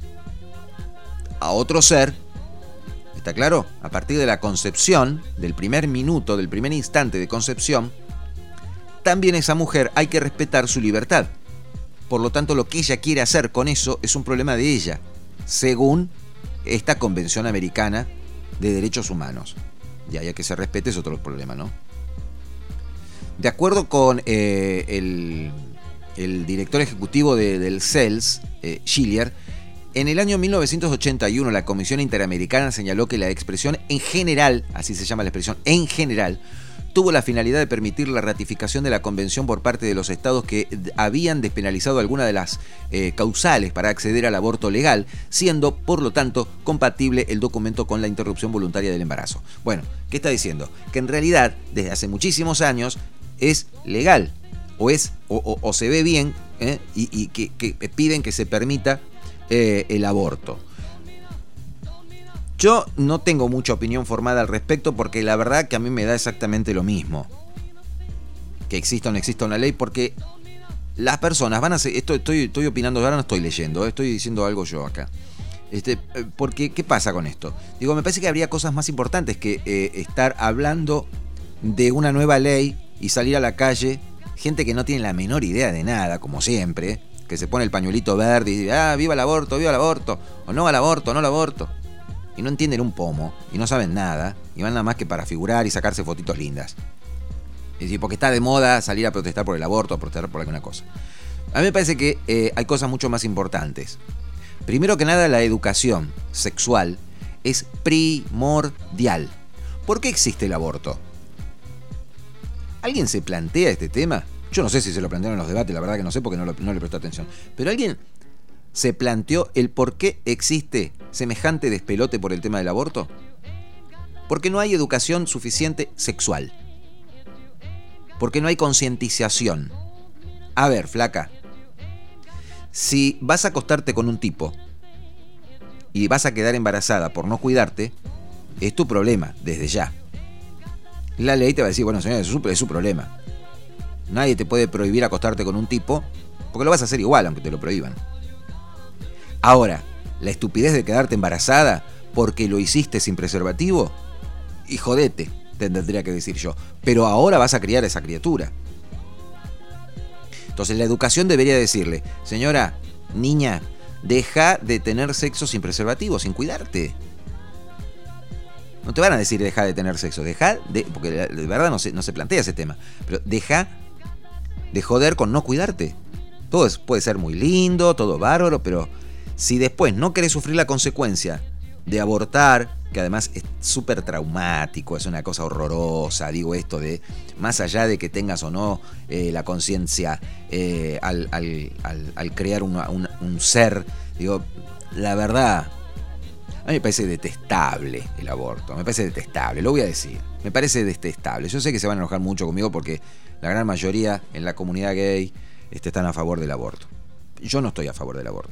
a otro ser, ¿está claro? A partir de la concepción, del primer minuto, del primer instante de concepción, también esa mujer hay que respetar su libertad. Por lo tanto, lo que ella quiere hacer con eso es un problema de ella, según esta Convención Americana de Derechos Humanos. Y haya que se respete es otro problema, ¿no? De acuerdo con el director ejecutivo del CELS, Chiliard, en el año 1981 la Comisión Interamericana señaló que la expresión en general, así se llama la expresión en general, tuvo la finalidad de permitir la ratificación de la convención por parte de los estados que habían despenalizado alguna de las causales para acceder al aborto legal, siendo, por lo tanto, compatible el documento con la interrupción voluntaria del embarazo. Bueno, ¿qué está diciendo? Que en realidad, desde hace muchísimos años, es legal, o se ve bien, y que piden que se permita el aborto. Yo no tengo mucha opinión formada al respecto, porque la verdad que a mí me da exactamente lo mismo que exista o no exista una ley, porque las personas van a ser, estoy opinando, ahora no estoy leyendo, estoy diciendo algo yo acá. Porque, ¿qué pasa con esto? Digo, me parece que habría cosas más importantes que estar hablando de una nueva ley y salir a la calle gente que no tiene la menor idea de nada, como siempre, que se pone el pañuelito verde y dice: viva el aborto, o no al aborto, no al aborto. Y no entienden un pomo, y no saben nada, y van nada más que para figurar y sacarse fotitos lindas. Es decir, porque está de moda salir a protestar por el aborto, a protestar por alguna cosa. A mí me parece que hay cosas mucho más importantes. Primero que nada, la educación sexual es primordial. ¿Por qué existe el aborto? ¿Alguien se plantea este tema? Yo no sé si se lo plantearon en los debates, la verdad que no sé porque no le presté atención. Pero alguien se planteó el por qué existe semejante despelote por el tema del aborto. Porque no hay educación suficiente sexual. Porque no hay concientización. A ver, flaca, si vas a acostarte con un tipo y vas a quedar embarazada por no cuidarte, es tu problema, desde ya. La ley te va a decir: bueno, señora, es su problema. Nadie te puede prohibir acostarte con un tipo, porque lo vas a hacer igual, aunque te lo prohíban. Ahora, la estupidez de quedarte embarazada porque lo hiciste sin preservativo, y jodete, tendría que decir yo. Pero ahora vas a criar a esa criatura. Entonces la educación debería decirle: señora, niña, deja de tener sexo sin preservativo, sin cuidarte. No te van a decir deja de tener sexo, porque de verdad no se plantea ese tema, pero deja de joder con no cuidarte. Todo puede ser muy lindo, todo bárbaro, pero si después no querés sufrir la consecuencia de abortar, que además es súper traumático, es una cosa horrorosa, digo esto de, más allá de que tengas o no la conciencia al crear un ser, digo, la verdad, a mí me parece detestable el aborto, me parece detestable, lo voy a decir, me parece detestable. Yo sé que se van a enojar mucho conmigo porque la gran mayoría en la comunidad gay están a favor del aborto. Yo no estoy a favor del aborto.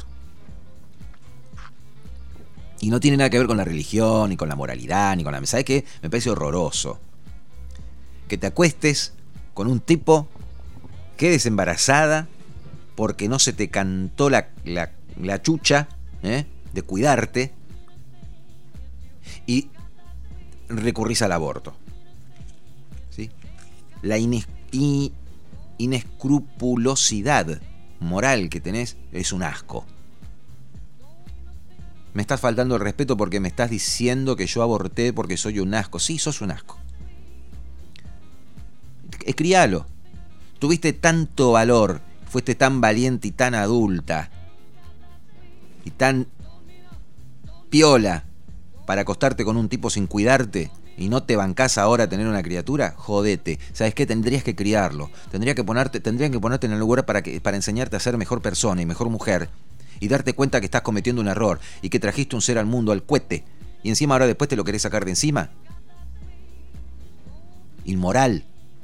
Y no tiene nada que ver con la religión, ni con la moralidad, ni con la... ¿Sabes qué? Me parece horroroso que te acuestes con un tipo quedes embarazada porque no se te cantó la chucha de cuidarte y recurrís al aborto. ¿Sí? La inescrupulosidad moral que tenés es un asco. Me estás faltando el respeto porque me estás diciendo que yo aborté porque soy un asco. Sí, sos un asco. Crialo. Tuviste tanto valor, fuiste tan valiente y tan adulta y tan piola para acostarte con un tipo sin cuidarte y no te bancás ahora a tener una criatura. Jodete. ¿Sabes qué? Tendrías que criarlo. Tendrían que ponerte en el lugar para enseñarte a ser mejor persona y mejor mujer. Y darte cuenta que estás cometiendo un error y que trajiste un ser al mundo al cohete y encima ahora después te lo querés sacar de encima. Inmoral.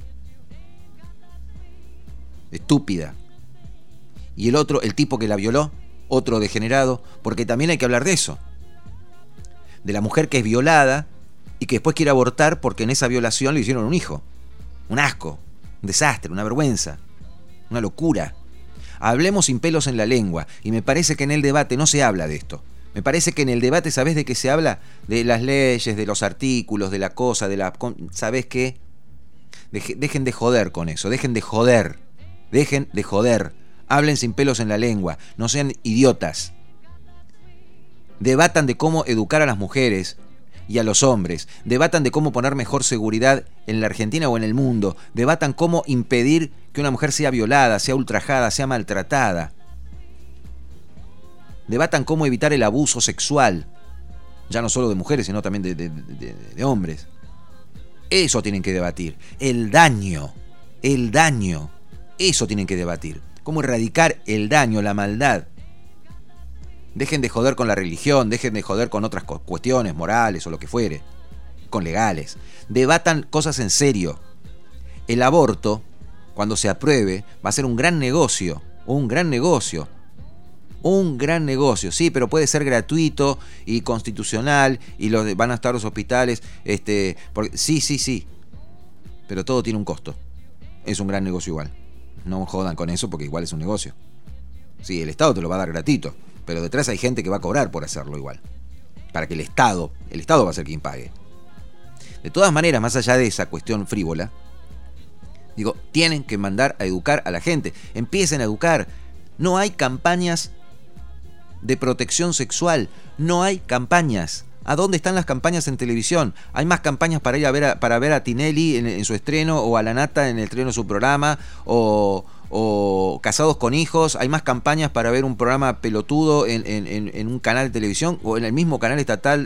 Estúpida. Y el otro, el tipo que la violó, otro degenerado, porque también hay que hablar de eso. De la mujer que es violada y que después quiere abortar porque en esa violación le hicieron un hijo. Un asco, un desastre, una vergüenza, una locura. Hablemos sin pelos en la lengua, y me parece que en el debate no se habla de esto. Me parece que en el debate, ¿sabés de qué se habla? De las leyes, de los artículos, de la cosa, ¿sabés qué? Dejen de joder con eso, dejen de joder. Hablen sin pelos en la lengua, no sean idiotas. Debatan de cómo educar a las mujeres y a los hombres. Debatan de cómo poner mejor seguridad en la Argentina o en el mundo. Debatan cómo impedir que una mujer sea violada, sea ultrajada, sea maltratada. Debatan cómo evitar el abuso sexual, ya no solo de mujeres, sino también de hombres. Eso tienen que debatir. El daño, eso tienen que debatir. Cómo erradicar el daño, la maldad. Dejen de joder con la religión, dejen de joder con otras cuestiones morales o lo que fuere, con legales. Debatan cosas en serio. El aborto, cuando se apruebe, va a ser un gran negocio. Sí, pero puede ser gratuito y constitucional y van a estar los hospitales. Sí. Pero todo tiene un costo. Es un gran negocio igual. No jodan con eso porque igual es un negocio. Sí, el Estado te lo va a dar gratuito, pero detrás hay gente que va a cobrar por hacerlo igual. Para que el Estado va a ser quien pague. De todas maneras, más allá de esa cuestión frívola, digo, tienen que mandar a educar a la gente. Empiecen a educar. No hay campañas de protección sexual. No hay campañas. ¿A dónde están las campañas en televisión? Hay más campañas para ir a ver a Tinelli en su estreno, o a La Nata en el estreno de su programa, o Casados con Hijos. Hay más campañas para ver un programa pelotudo en un canal de televisión o en el mismo canal estatal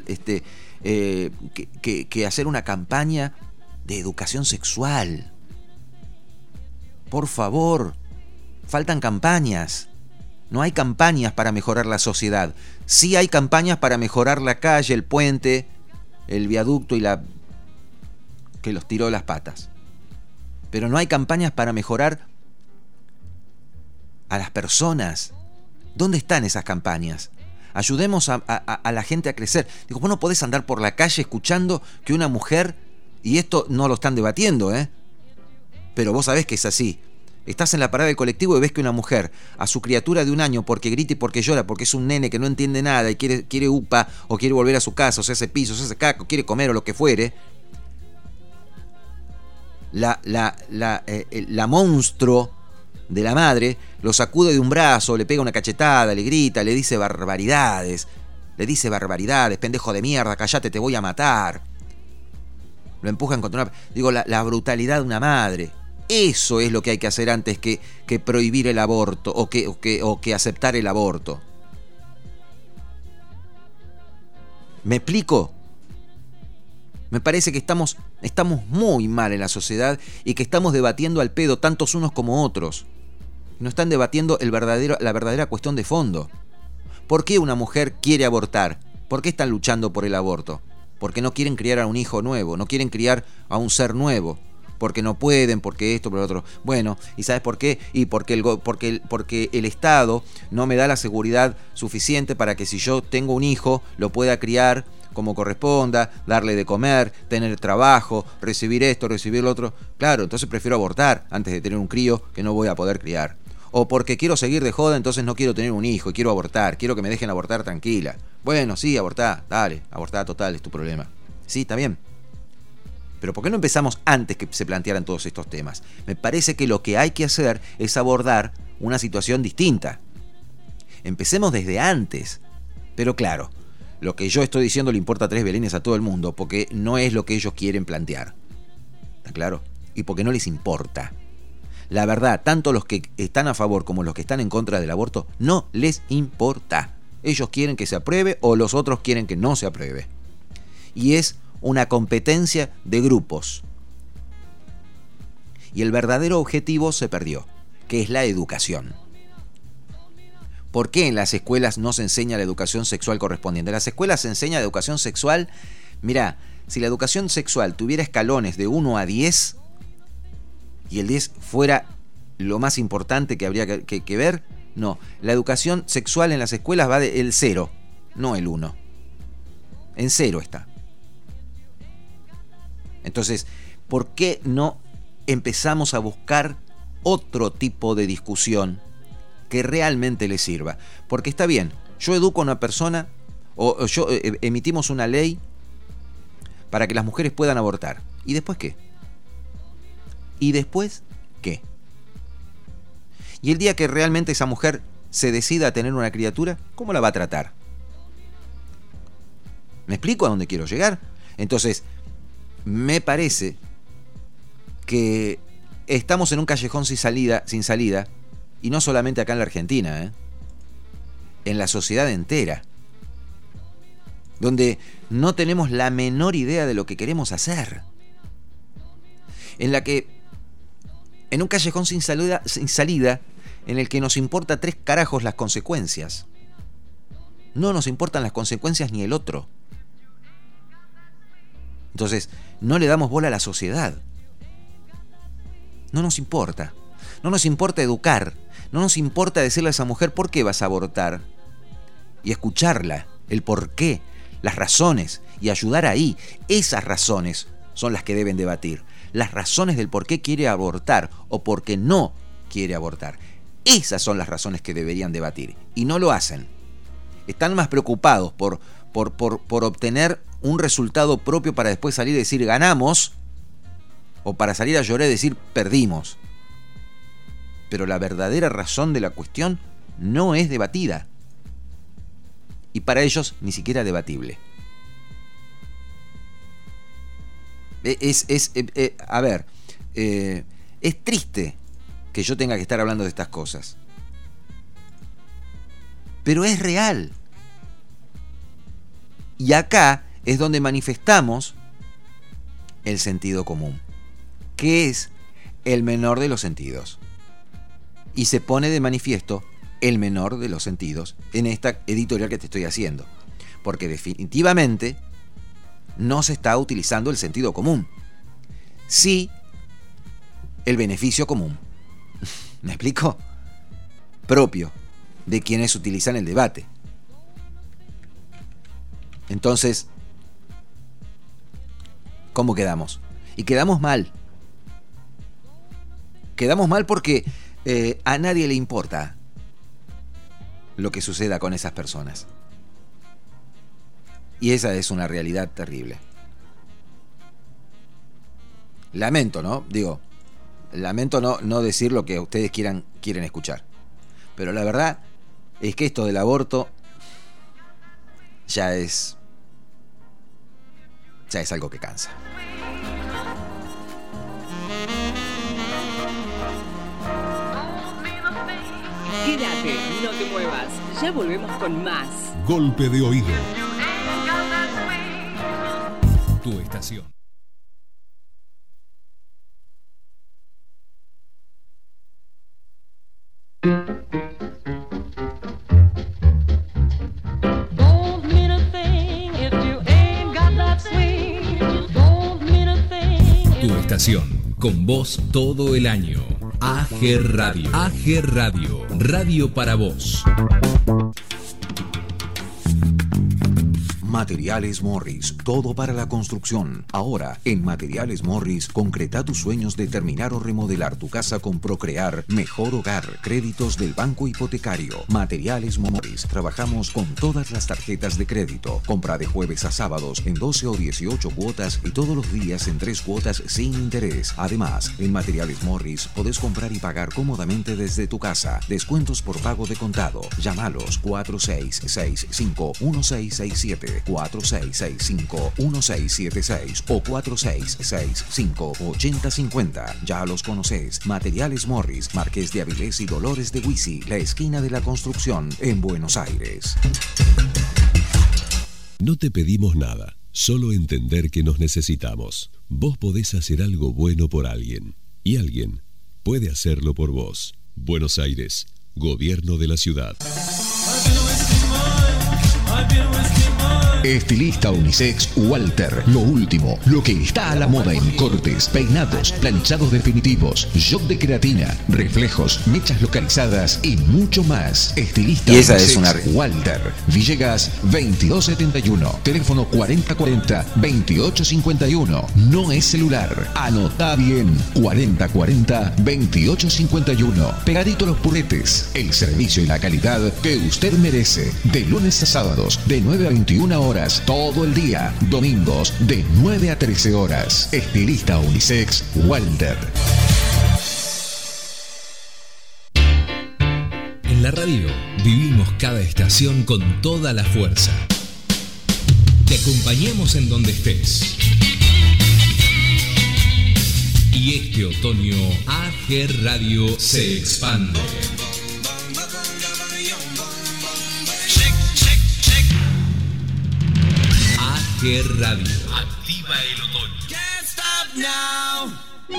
que hacer una campaña de educación sexual. Por favor, faltan campañas. No hay campañas para mejorar la sociedad. Sí hay campañas para mejorar la calle, el puente, el viaducto y que los tiró las patas. Pero no hay campañas para mejorar a las personas. ¿Dónde están esas campañas? Ayudemos a la gente a crecer. Digo, vos no podés andar por la calle escuchando que una mujer, y esto no lo están debatiendo, pero vos sabés que es así. Estás en la parada del colectivo y ves que una mujer a su criatura de 1 año, porque grita y porque llora, porque es un nene que no entiende nada y quiere upa, o quiere volver a su casa, o se hace piso, o se hace caco, quiere comer o lo que fuere, la monstruo de la madre lo sacude de un brazo, le pega una cachetada, le grita, le dice barbaridades, pendejo de mierda, callate, te voy a matar. Lo empujan contra una... Digo, la brutalidad de una madre. Eso es lo que hay que hacer antes que prohibir el aborto o que aceptar el aborto. ¿Me explico? Me parece que estamos muy mal en la sociedad y que estamos debatiendo al pedo tantos unos como otros. No están debatiendo la verdadera cuestión de fondo. ¿Por qué una mujer quiere abortar? ¿Por qué están luchando por el aborto? Porque no quieren criar a un hijo nuevo, no quieren criar a un ser nuevo. Porque no pueden, porque esto, por lo otro. Bueno, ¿y sabes por qué? Y porque el Estado no me da la seguridad suficiente para que si yo tengo un hijo lo pueda criar como corresponda, darle de comer, tener trabajo, recibir esto, recibir lo otro. Claro, entonces prefiero abortar antes de tener un crío que no voy a poder criar. O porque quiero seguir de joda, entonces no quiero tener un hijo y quiero abortar, quiero que me dejen abortar tranquila. Bueno, sí, abortá, dale, abortá, total, es tu problema. Sí, está bien. Pero ¿por qué no empezamos antes que se plantearan todos estos temas? Me parece que lo que hay que hacer es abordar una situación distinta. Empecemos desde antes. Pero claro, lo que yo estoy diciendo le importa 3 belenes a todo el mundo porque no es lo que ellos quieren plantear. ¿Está claro? Y porque no les importa. La verdad, tanto los que están a favor como los que están en contra del aborto, no les importa. Ellos quieren que se apruebe o los otros quieren que no se apruebe. Y es una competencia de grupos. Y el verdadero objetivo se perdió, que es la educación. ¿Por qué en las escuelas no se enseña la educación sexual correspondiente? En las escuelas se enseña educación sexual. Mirá, si la educación sexual tuviera escalones de 1 a 10 y el 10 fuera lo más importante que habría que ver, no. La educación sexual en las escuelas va del 0, no el 1. En 0 está. Entonces, ¿por qué no empezamos a buscar otro tipo de discusión que realmente le sirva? Porque está bien, yo educo a una persona o yo emitimos una ley para que las mujeres puedan abortar. ¿Y después qué? ¿Y después qué? Y el día que realmente esa mujer se decida a tener una criatura, ¿cómo la va a tratar? ¿Me explico a dónde quiero llegar? Entonces, me parece que estamos en un callejón sin salida, y no solamente acá en la Argentina, en la sociedad entera, donde no tenemos la menor idea de lo que queremos hacer, en un callejón sin salida, en el que nos importa 3 carajos las consecuencias. No nos importan las consecuencias ni el otro. Entonces, no le damos bola a la sociedad. No nos importa. No nos importa educar. No nos importa decirle a esa mujer por qué vas a abortar. Y escucharla, el por qué, las razones, y ayudar ahí. Esas razones son las que deben debatir. Las razones del por qué quiere abortar o por qué no quiere abortar. Esas son las razones que deberían debatir. Y no lo hacen. Están más preocupados por obtener un resultado propio para después salir y decir ganamos, o para salir a llorar y decir perdimos. Pero la verdadera razón de la cuestión no es debatida. Y para ellos ni siquiera debatible. Es triste que yo tenga que estar hablando de estas cosas. Pero es real. Y acá es donde manifestamos el sentido común, que es el menor de los sentidos. Y se pone de manifiesto el menor de los sentidos en esta editorial que te estoy haciendo. Porque definitivamente no se está utilizando el sentido común. Sí, el beneficio común. ¿Me explico? Propio de quienes utilizan el debate. Entonces, ¿cómo quedamos? Y quedamos mal. Quedamos mal porque a nadie le importa lo que suceda con esas personas. Y esa es una realidad terrible. Lamento, ¿no? Lamento no decir lo que ustedes quieren escuchar. Pero la verdad es que esto del aborto ya es algo que cansa. Quédate, no te muevas. Ya volvemos con más. Golpe de oído. Tu estación. Tu estación, con vos todo el año. AG Radio. AG Radio. Radio para vos. Materiales Morris, todo para la construcción. Ahora, en Materiales Morris, concreta tus sueños de terminar o remodelar tu casa con Procrear Mejor Hogar. Créditos del Banco Hipotecario. Materiales Morris. Trabajamos con todas las tarjetas de crédito. Compra de jueves a sábados en 12 o 18 cuotas y todos los días en 3 cuotas sin interés. Además, en Materiales Morris podés comprar y pagar cómodamente desde tu casa. Descuentos por pago de contado. Llámalos 4665-1667, 4665-1676 o 4665-8050. Ya los conocés. Materiales Morris, Marqués de Avilés y Dolores de Huisi, la esquina de la construcción en Buenos Aires. No te pedimos nada, solo entender que nos necesitamos. Vos podés hacer algo bueno por alguien y alguien puede hacerlo por vos. Buenos Aires, Gobierno de la Ciudad. Estilista unisex Walter. Lo último, lo que está a la moda en cortes, peinados, planchados definitivos, job de queratina, reflejos, mechas localizadas y mucho más. Estilista y esa unisex es una Walter. Villegas 2271. Teléfono 4040-2851. No es celular. Anotá bien. 4040-2851. Pegadito a los puretes. El servicio y la calidad que usted merece. De lunes a sábados, de 9 a 21 horas, todo el día. Domingos, de 9 a 13 horas. Estilista unisex Walter. En la radio vivimos cada estación con toda la fuerza. Te acompañamos en donde estés. Y este otoño, AG Radio se expande. AG Radio. Activa el otoño. Can't stop now.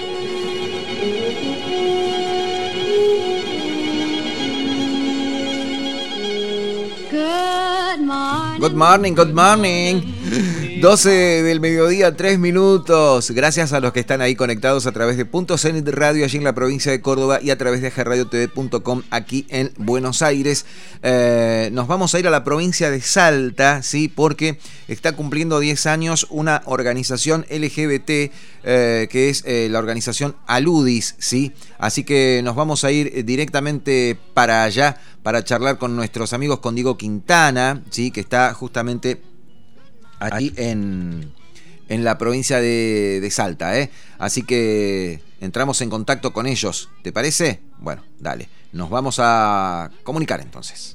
Good morning, good morning. 12 del mediodía, 3 minutos. Gracias a los que están ahí conectados a través de Punto Zenit Radio allí en la provincia de Córdoba y a través de agradiotv.com aquí en Buenos Aires. Nos vamos a ir a la provincia de Salta, ¿sí? Porque está cumpliendo 10 años una organización LGBT que es la organización Aludis, ¿sí? Así que nos vamos a ir directamente para allá para charlar con nuestros amigos, con Diego Quintana, ¿sí? Que está justamente aquí en la provincia de Salta, ¿eh? Así que entramos en contacto con ellos, ¿te parece? Bueno, dale, nos vamos a comunicar entonces.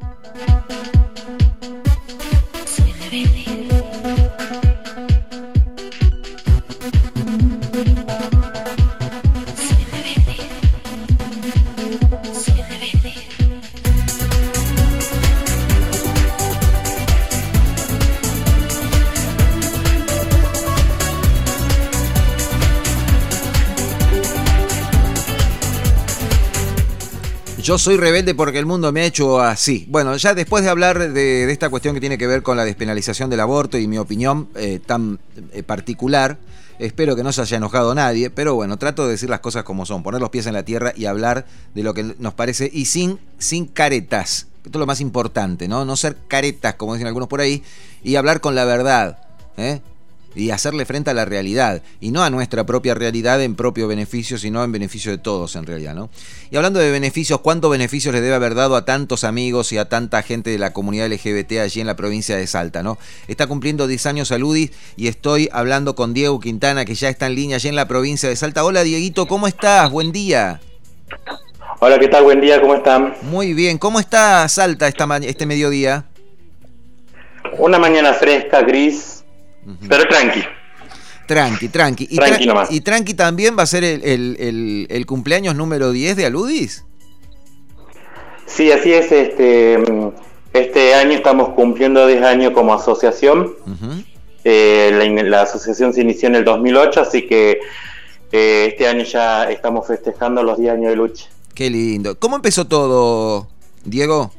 Yo soy rebelde porque el mundo me ha hecho así. Bueno, ya después de hablar de esta cuestión que tiene que ver con la despenalización del aborto y mi opinión tan particular, espero que no se haya enojado nadie, pero bueno, trato de decir las cosas como son, poner los pies en la tierra y hablar de lo que nos parece y sin caretas. Esto es lo más importante, ¿no? No ser caretas, como dicen algunos por ahí, y hablar con la verdad, ¿eh? Y hacerle frente a la realidad, y no a nuestra propia realidad en propio beneficio, sino en beneficio de todos en realidad, ¿no? Y hablando de beneficios, ¿cuántos beneficios le debe haber dado a tantos amigos y a tanta gente de la comunidad LGBT allí en la provincia de Salta, ¿no? Está cumpliendo 10 años Aludis y estoy hablando con Diego Quintana, que ya está en línea allí en la provincia de Salta. Hola Dieguito, ¿cómo estás? Buen día. Hola, ¿qué tal? Buen día, ¿cómo están? Muy bien, ¿cómo está Salta este mediodía? Una mañana fresca, gris, pero tranqui. Tranqui. Tranqui nomás. ¿Y tranqui también va a ser el cumpleaños número 10 de Aludis? Sí, así es. Este año estamos cumpliendo 10 años como asociación. Uh-huh. La asociación se inició en el 2008, así que este año ya estamos festejando los 10 años de lucha. Qué lindo. ¿Cómo empezó todo, Diego?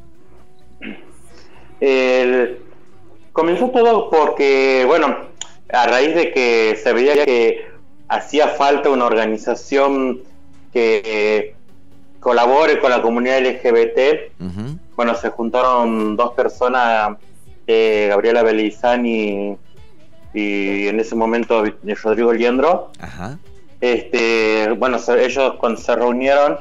Comenzó todo porque, bueno, a raíz de que se veía que hacía falta una organización que colabore con la comunidad LGBT. Uh-huh. Bueno, se juntaron dos personas Gabriela Beleizán y en ese momento Rodrigo Liendro. Ajá. Bueno, ellos cuando se reunieron,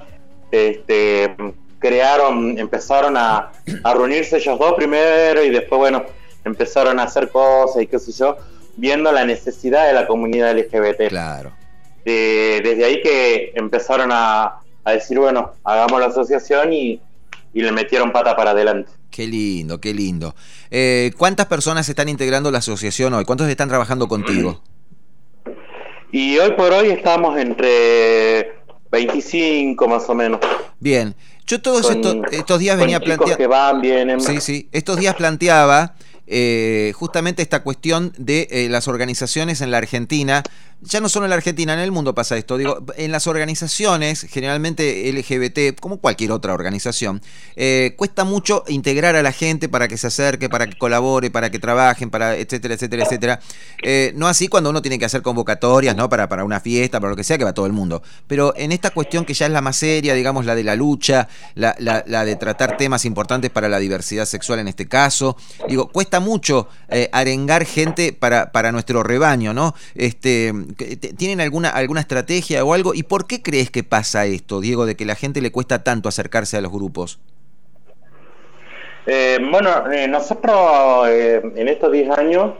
empezaron a reunirse ellos dos primero y después, bueno, empezaron a hacer cosas y qué sé yo, viendo la necesidad de la comunidad LGBT. Claro. Desde ahí que empezaron a decir, bueno, hagamos la asociación y le metieron pata para adelante. Qué lindo, qué lindo. ¿Cuántas personas están integrando la asociación hoy? ¿Cuántos están trabajando contigo? Y hoy por hoy estamos entre 25 más o menos. Bien. Yo todos estos días venía planteando... que van, vienen. Sí. Estos días planteaba justamente esta cuestión de las organizaciones en la Argentina. Ya no solo en la Argentina, en el mundo pasa esto. Digo, en las organizaciones, generalmente LGBT, como cualquier otra organización, cuesta mucho integrar a la gente para que se acerque, para que colabore, para que trabajen, para etcétera, etcétera, etcétera. No así cuando uno tiene que hacer convocatorias, ¿no? Para una fiesta, para lo que sea, que va todo el mundo. Pero en esta cuestión que ya es la más seria, digamos, la de la lucha, la de tratar temas importantes para la diversidad sexual en este caso, digo, cuesta mucho arengar gente para nuestro rebaño, ¿no? ¿Tienen alguna estrategia o algo? ¿Y por qué crees que pasa esto, Diego, de que la gente le cuesta tanto acercarse a los grupos? Bueno, nosotros en estos 10 años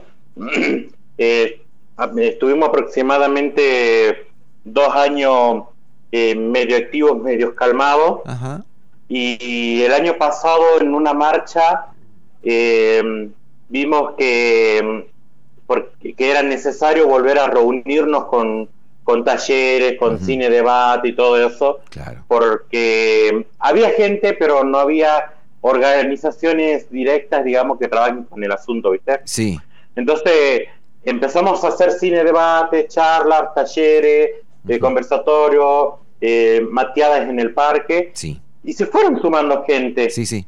estuvimos aproximadamente 2 años medio activos, medio calmados. Ajá. Y el año pasado en una marcha vimos que era necesario volver a reunirnos con talleres, con cine debate y todo eso, claro. Porque había gente, pero no había organizaciones directas, digamos, que trabajen con el asunto, ¿viste? Sí. Entonces empezamos a hacer cine debate, charlas, talleres, conversatorios, mateadas en el parque, sí. Y se fueron sumando gente. Sí.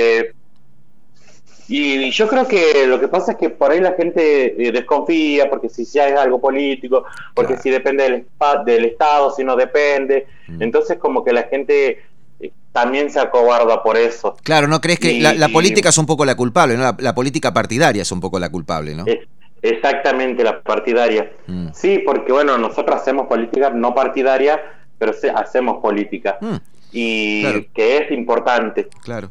Y yo creo que lo que pasa es que por ahí la gente desconfía, porque si ya es algo político, porque claro. Si depende del Estado, si no depende. Entonces como que la gente también se acobarda por eso. Claro, ¿no crees que la política es un poco la culpable, ¿no? La política partidaria es un poco la culpable, ¿no? Exactamente, la partidaria. Sí, porque bueno, nosotros hacemos política no partidaria, pero hacemos política. Y claro. Que es importante. Claro.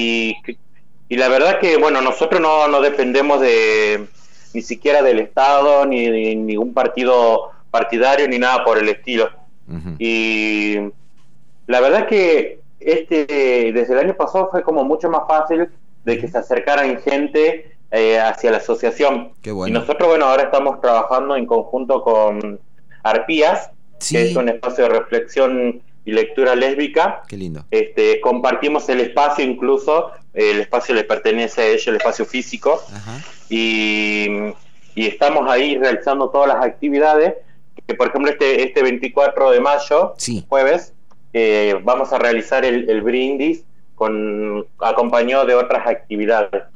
Y la verdad que, bueno, nosotros no dependemos ni siquiera del Estado, ni de ningún partido partidario, ni nada por el estilo. Y la verdad que desde el año pasado fue como mucho más fácil de que se acercaran gente hacia la asociación. Qué bueno. Y nosotros, bueno, ahora estamos trabajando en conjunto con Arpías, sí. Que es un espacio de reflexión y lectura lésbica. Qué lindo. Compartimos el espacio, incluso el espacio le pertenece a ellos, el espacio físico. Ajá. Y estamos ahí realizando todas las actividades que, por ejemplo, este 24 de mayo, sí. Jueves, vamos a realizar el brindis acompañado de otras actividades.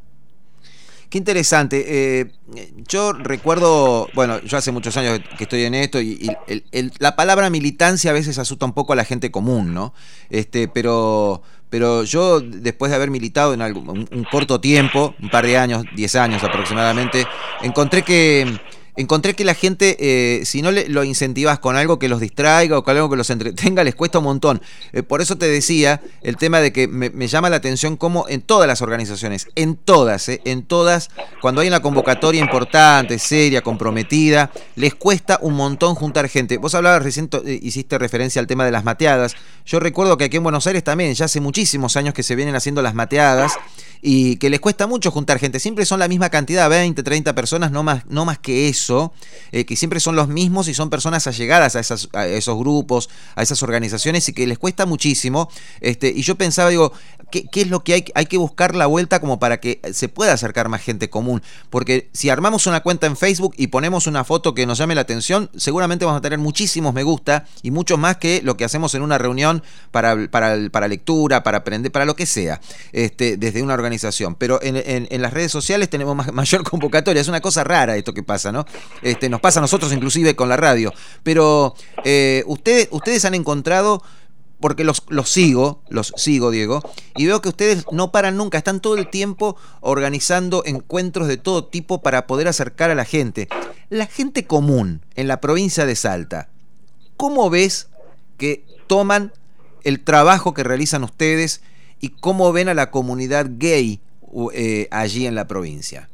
Qué interesante. Yo recuerdo, bueno, yo hace muchos años que estoy en esto y la palabra militancia a veces asusta un poco a la gente común, ¿no? Pero yo, después de haber militado en un corto tiempo, un par de años, 10 años aproximadamente, encontré que la gente, si no lo incentivas con algo que los distraiga o con algo que los entretenga, les cuesta un montón. Por eso te decía el tema de que me llama la atención cómo en todas las organizaciones, en todas, cuando hay una convocatoria importante, seria, comprometida, les cuesta un montón juntar gente. Vos hablabas recién, hiciste referencia al tema de las mateadas. Yo recuerdo que aquí en Buenos Aires también, ya hace muchísimos años que se vienen haciendo las mateadas y que les cuesta mucho juntar gente. Siempre son la misma cantidad, 20, 30 personas, no más que eso. Que siempre son los mismos y son personas allegadas a esos grupos, a esas organizaciones y que les cuesta muchísimo. Y yo pensaba, digo, ¿qué es lo que hay que buscar la vuelta como para que se pueda acercar más gente común? Porque si armamos una cuenta en Facebook y ponemos una foto que nos llame la atención, seguramente vamos a tener muchísimos me gusta y mucho más que lo que hacemos en una reunión para lectura, para aprender, para lo que sea, desde una organización. Pero en las redes sociales tenemos mayor convocatoria. Es una cosa rara esto que pasa, ¿no? Nos pasa a nosotros inclusive con la radio, pero ustedes han encontrado porque los sigo, Diego, y veo que ustedes no paran nunca, están todo el tiempo organizando encuentros de todo tipo para poder acercar a la gente. La gente común en la provincia de Salta, ¿cómo ves que toman el trabajo que realizan ustedes y cómo ven a la comunidad gay allí en la provincia?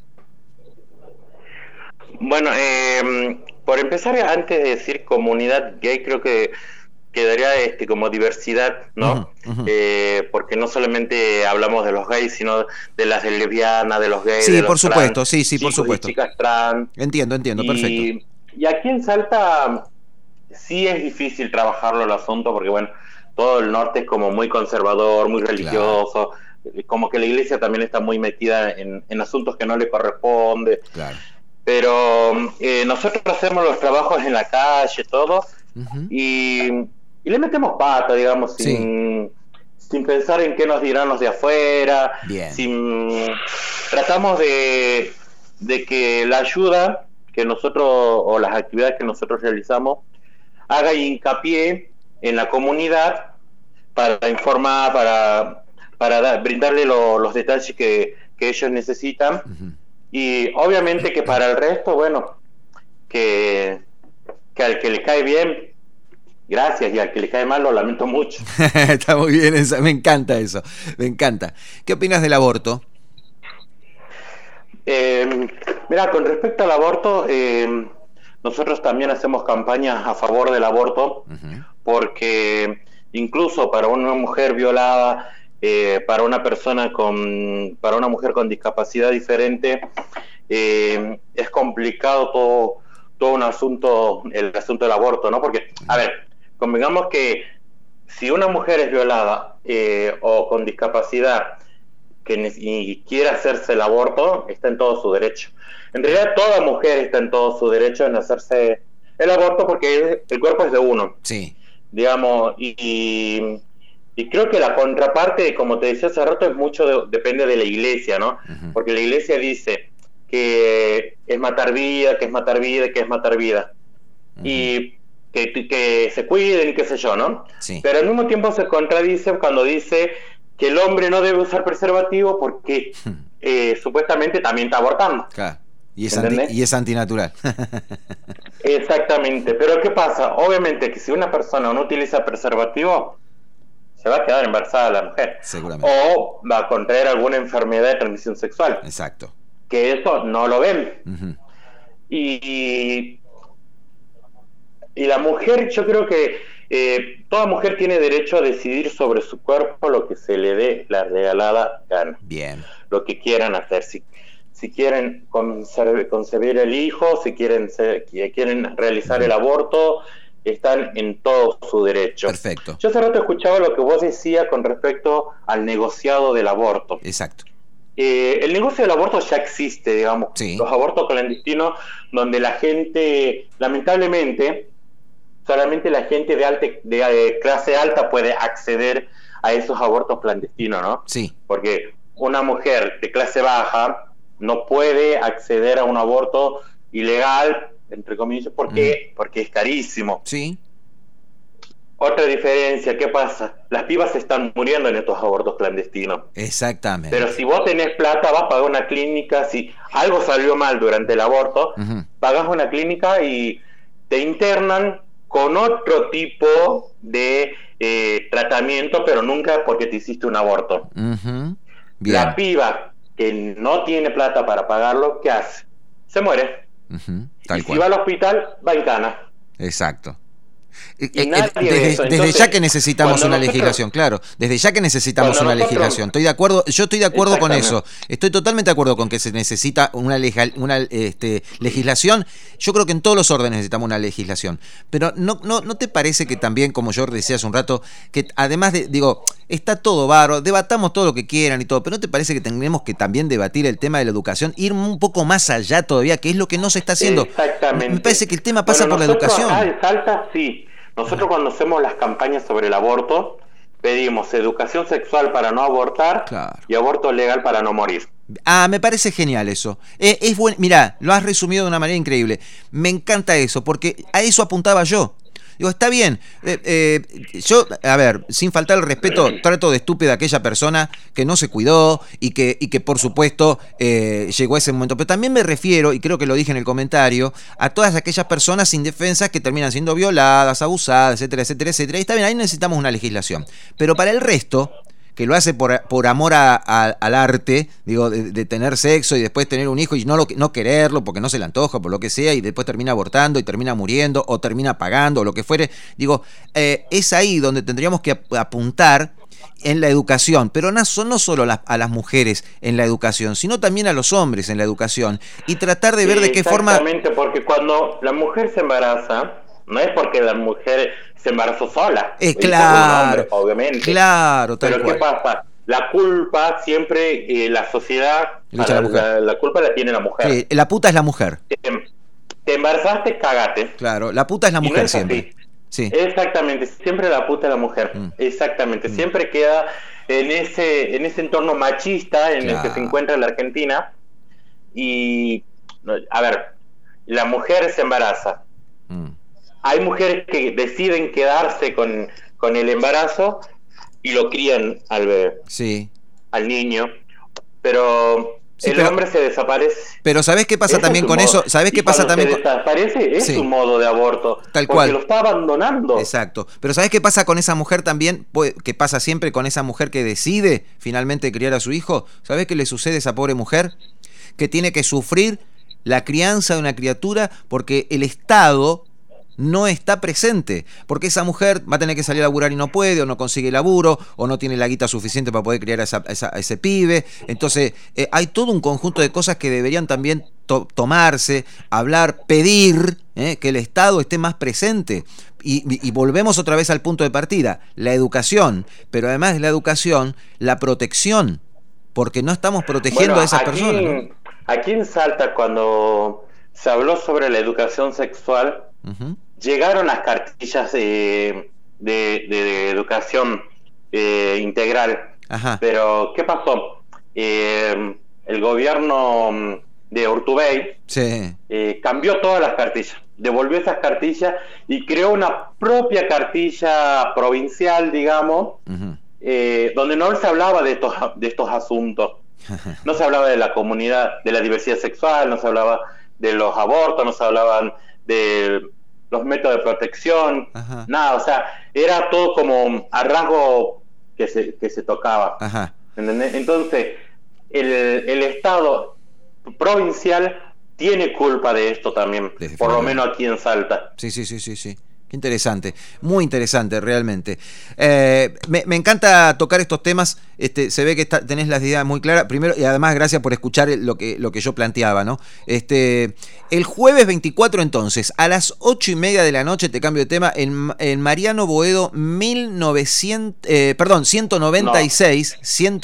Bueno, por empezar, antes de decir comunidad gay, creo que quedaría como diversidad, ¿no? Porque no solamente hablamos de los gays, sino de las lesbianas, de los gays, sí, de los por supuesto, trans, sí, por supuesto. Chicas trans. Entiendo, perfecto. Y aquí en Salta sí es difícil trabajarlo el asunto, porque bueno, todo el norte es como muy conservador, muy religioso, como que la iglesia también está muy metida en asuntos que no le corresponde. Claro. Pero nosotros hacemos los trabajos en la calle, todo, y le metemos pata, digamos, sin pensar en qué nos dirán los de afuera. Tratamos de que la ayuda que nosotros, o las actividades que nosotros realizamos, haga hincapié en la comunidad para informar, para brindarle los detalles que ellos necesitan. Y obviamente que para el resto, bueno, que al que le cae bien, gracias, y al que le cae mal lo lamento mucho. Está muy bien, me encanta eso, me encanta. ¿Qué opinas del aborto? Mira, con respecto al aborto, nosotros también hacemos campañas a favor del aborto, porque incluso para una mujer violada, para una mujer con discapacidad diferente, es complicado todo el asunto del aborto, ¿no? Porque, a ver, convengamos que si una mujer es violada o con discapacidad y quiere hacerse el aborto, está en todo su derecho. En realidad toda mujer está en todo su derecho en hacerse el aborto, porque el cuerpo es de uno. Sí. Digamos, y creo que la contraparte, como te decía hace rato, depende de la iglesia, ¿no? Porque la iglesia dice que es matar vida, que es matar vida, que es matar vida. Y que se cuiden y qué sé yo, ¿no? Sí. Pero al mismo tiempo se contradice cuando dice que el hombre no debe usar preservativo porque supuestamente también está abortando. Claro. Y es antinatural. Exactamente. Pero ¿qué pasa? Obviamente que si una persona no utiliza preservativo, se va a quedar embarazada la mujer. Seguramente. O va a contraer alguna enfermedad de transmisión sexual. Exacto. Que eso no lo ven. Y la mujer, yo creo que toda mujer tiene derecho a decidir sobre su cuerpo lo que se le dé la regalada gana. Bien. Lo que quieran hacer. Si quieren concebir el hijo, si quieren realizar el aborto, están en todo su derecho. Perfecto. Yo hace rato escuchaba lo que vos decías con respecto al negociado del aborto. Exacto. El negocio del aborto ya existe, digamos. Sí. Los abortos clandestinos, donde la gente, lamentablemente, solamente la gente de clase alta puede acceder a esos abortos clandestinos, ¿no? Sí. Porque una mujer de clase baja no puede acceder a un aborto ilegal, entre comillas, porque es carísimo. Sí. Otra diferencia, ¿qué pasa? Las pibas se están muriendo en estos abortos clandestinos. Exactamente. Pero si vos tenés plata, vas a pagar una clínica. Si algo salió mal durante el aborto, pagás una clínica y te internan con otro tipo de tratamiento, pero nunca porque te hiciste un aborto. Bien. La piba que no tiene plata para pagarlo, ¿qué hace? Se muere. Tal y cual. si va al hospital, va en cana. Exacto. Entonces, Desde ya que necesitamos una nosotros, legislación, claro, desde ya que necesitamos una legislación. Estoy de acuerdo, yo estoy de acuerdo con eso. Estoy totalmente de acuerdo con que se necesita una legislación. Yo creo que en todos los órdenes necesitamos una legislación. Pero ¿no te parece que también, como yo decía hace un rato, que además de, está todo bárbaro, debatamos todo lo que quieran y todo, pero ¿no te parece que tenemos que también debatir el tema de la educación, ir un poco más allá todavía, que es lo que no se está haciendo? Exactamente. Me parece que el tema pasa por la educación. Acá en Salta, sí. Nosotros cuando hacemos las campañas sobre el aborto, pedimos educación sexual para no abortar y aborto legal para no morir. Me parece genial eso. Mirá, lo has resumido de una manera increíble. Me encanta eso, porque a eso apuntaba yo. Digo, está bien. Yo, a ver, sin faltar el respeto, trato de estúpida a aquella persona que no se cuidó y que por supuesto llegó a ese momento. Pero también me refiero, y creo que lo dije en el comentario, a todas aquellas personas indefensas que terminan siendo violadas, abusadas, etcétera, etcétera, etcétera. Y está bien, ahí necesitamos una legislación. Pero para el resto, que lo hace por amor al arte, digo, de tener sexo y después tener un hijo y no quererlo porque no se le antoja, por lo que sea, y después termina abortando y termina muriendo o termina pagando o lo que fuere, digo, es ahí donde tendríamos que apuntar en la educación, pero no solo a las mujeres en la educación, sino también a los hombres en la educación, y tratar de ver de qué forma... Exactamente, porque cuando la mujer se embaraza, no es porque la mujer se embarazó sola. Claro, hombre, obviamente. Claro, tal Pero cual. ¿qué pasa? La culpa siempre, la sociedad, la culpa la tiene la mujer. Sí, la puta es la mujer. Te embarazaste, cagate. Claro, la puta es la mujer siempre. Sí. Exactamente, siempre la puta es la mujer. Exactamente, siempre queda en ese entorno machista en el que se encuentra la Argentina. Y, a ver, la mujer se embaraza. Hay mujeres que deciden quedarse con el embarazo y lo crían al bebé, al niño, pero el hombre se desaparece. Pero ¿sabés qué pasa también con eso? ¿Sabés qué pasa también con desaparece? Es un modo de aborto, tal porque cual. Lo está abandonando. Exacto. Pero ¿sabés qué pasa con esa mujer también? ¿Qué pasa siempre con esa mujer que decide finalmente criar a su hijo? ¿Sabés qué le sucede a esa pobre mujer? Que tiene que sufrir la crianza de una criatura porque el Estado no está presente, porque esa mujer va a tener que salir a laburar y no puede, o no consigue laburo, o no tiene la guita suficiente para poder criar a ese pibe. Entonces hay todo un conjunto de cosas que deberían también tomarse, hablar, pedir que el Estado esté más presente. Y volvemos otra vez al punto de partida, la educación, pero además de la educación, la protección, porque no estamos protegiendo a esas personas, ¿no? Aquí en Salta, cuando se habló sobre la educación sexual, llegaron las cartillas de educación integral. Pero ¿qué pasó? El gobierno de Urtubey cambió todas las cartillas, devolvió esas cartillas y creó una propia cartilla provincial, digamos, donde no se hablaba de estos asuntos. No se hablaba de la comunidad, de la diversidad sexual, no se hablaba de los abortos, no se hablaban de los métodos de protección, nada, o sea, era todo como a rasgo que se tocaba. ¿Entendés? Entonces, el Estado provincial tiene culpa de esto también, por lo menos aquí en Salta. Sí. Qué interesante, muy interesante realmente. Me encanta tocar estos temas. Se ve que tenés las ideas muy claras. Primero, y además gracias por escuchar lo que yo planteaba, ¿no? El jueves 24 entonces, a las 8:30 de la noche, te cambio de tema, en Mariano Boedo 196.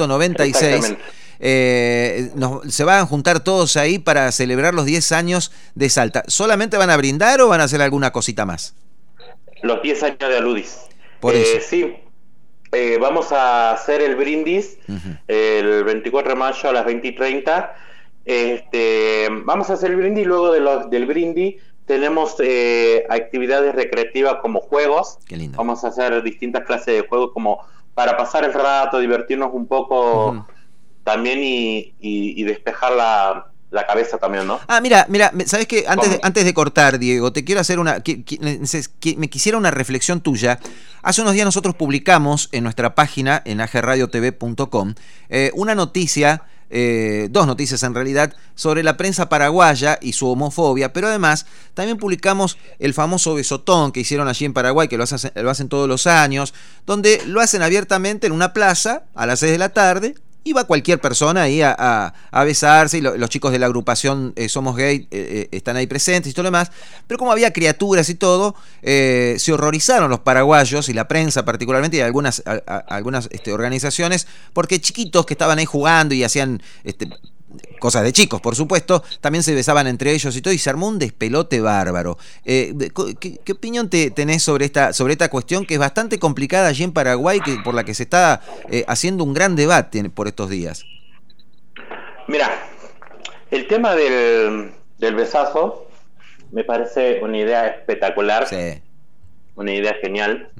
Se van a juntar todos ahí para celebrar los 10 años de Salta. ¿Solamente van a brindar o van a hacer alguna cosita más? Los 10 años de Aludis. Por eso. Sí, vamos a hacer el brindis el 24 de mayo a las 20:30. Vamos a hacer el brindis. Luego del brindis tenemos actividades recreativas como juegos. Qué lindo. Vamos a hacer distintas clases de juegos como para pasar el rato, divertirnos un poco también y despejar la cabeza también, ¿no? Mira, ¿sabés qué? Antes de cortar, Diego, te quiero hacer me quisiera una reflexión tuya. Hace unos días nosotros publicamos en nuestra página, en agradiotv.com, una noticia, dos noticias en realidad, sobre la prensa paraguaya y su homofobia, pero además también publicamos el famoso besotón que hicieron allí en Paraguay, que lo hacen todos los años, donde lo hacen abiertamente en una plaza a las 6 de la tarde. Iba cualquier persona ahí a besarse, y los chicos de la agrupación Somos Gay están ahí presentes y todo lo demás, pero como había criaturas y todo, se horrorizaron los paraguayos y la prensa particularmente y algunas organizaciones, porque chiquitos que estaban ahí jugando y hacían cosas de chicos, por supuesto, también se besaban entre ellos y todo, y se armó un despelote bárbaro. ¿Qué opinión tenés sobre esta cuestión que es bastante complicada allí en Paraguay, por la que se está haciendo un gran debate por estos días? Mira, el tema del besazo me parece una idea espectacular. una idea genial.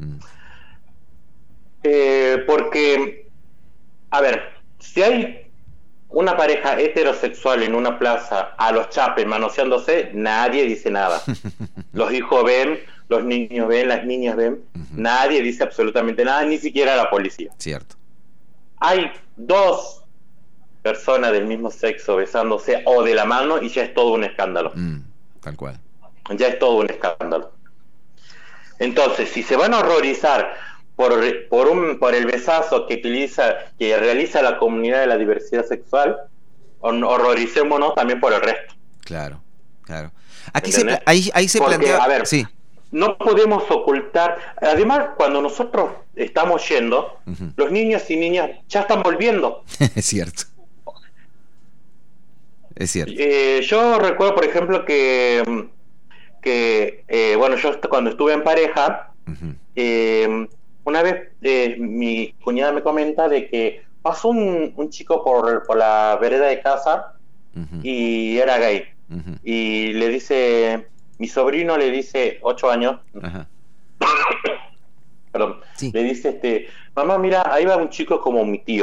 Porque, a ver, si hay una pareja heterosexual en una plaza a los chapes manoseándose, nadie dice nada. Los hijos ven, los niños ven, las niñas ven, nadie dice absolutamente nada, ni siquiera la policía. Cierto. Hay dos personas del mismo sexo besándose o de la mano y ya es todo un escándalo. Tal cual. Ya es todo un escándalo. Entonces, si se van a horrorizar por el besazo que realiza la comunidad de la diversidad sexual, horroricémonos también por el resto. Claro, claro. Aquí ahí se Porque, plantea... a ver, sí. No podemos ocultar. Además, cuando nosotros estamos yendo, los niños y niñas ya están volviendo. Es cierto. Es cierto. Yo recuerdo, por ejemplo, que bueno, yo cuando estuve en pareja, una vez mi cuñada me comenta de que pasó un chico por la vereda de casa y era gay. Y le dice, mi sobrino le dice, 8 años, perdón, le dice, mamá, mira, ahí va un chico como mi tío.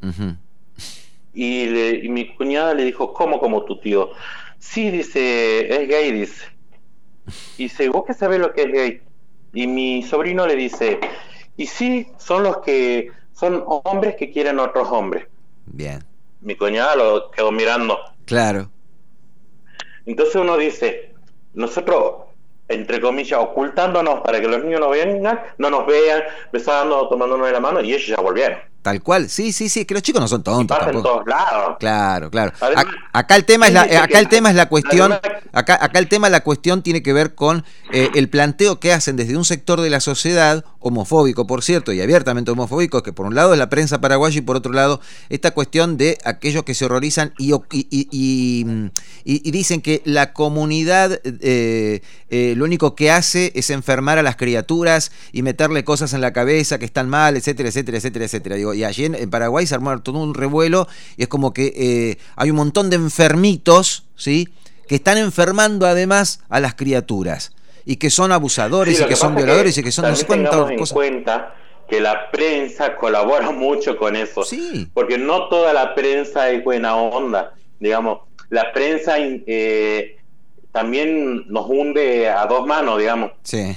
Y mi cuñada le dijo, ¿cómo como tu tío? Sí, dice, es gay, dice. Y dice, ¿vos qué sabés lo que es gay? Y mi sobrino le dice, y sí, son hombres que quieren otros hombres. Bien. Mi cuñada lo quedó mirando. Claro. Entonces uno dice, nosotros, entre comillas, ocultándonos para que los niños no nos vean, besándonos, tomándonos de la mano, y ellos ya volvieron. Tal cual, sí, es que los chicos no son tontos. Pasa en todos lados. Claro. Además, acá el tema es la cuestión. Acá el tema, la cuestión tiene que ver con el planteo que hacen desde un sector de la sociedad, homofóbico, por cierto, y abiertamente homofóbico, que por un lado es la prensa paraguaya y por otro lado esta cuestión de aquellos que se horrorizan y dicen que la comunidad lo único que hace es enfermar a las criaturas y meterle cosas en la cabeza que están mal, etcétera. Digo, y allí en Paraguay se armó todo un revuelo y es como que hay un montón de enfermitos, ¿sí?, que están enfermando además a las criaturas y que son abusadores y que son violadores y que son no sé cuántas cosas. Tengamos en cuenta que la prensa colabora mucho con eso, porque no toda la prensa es buena onda, digamos, la prensa también nos hunde a dos manos, digamos. Sí.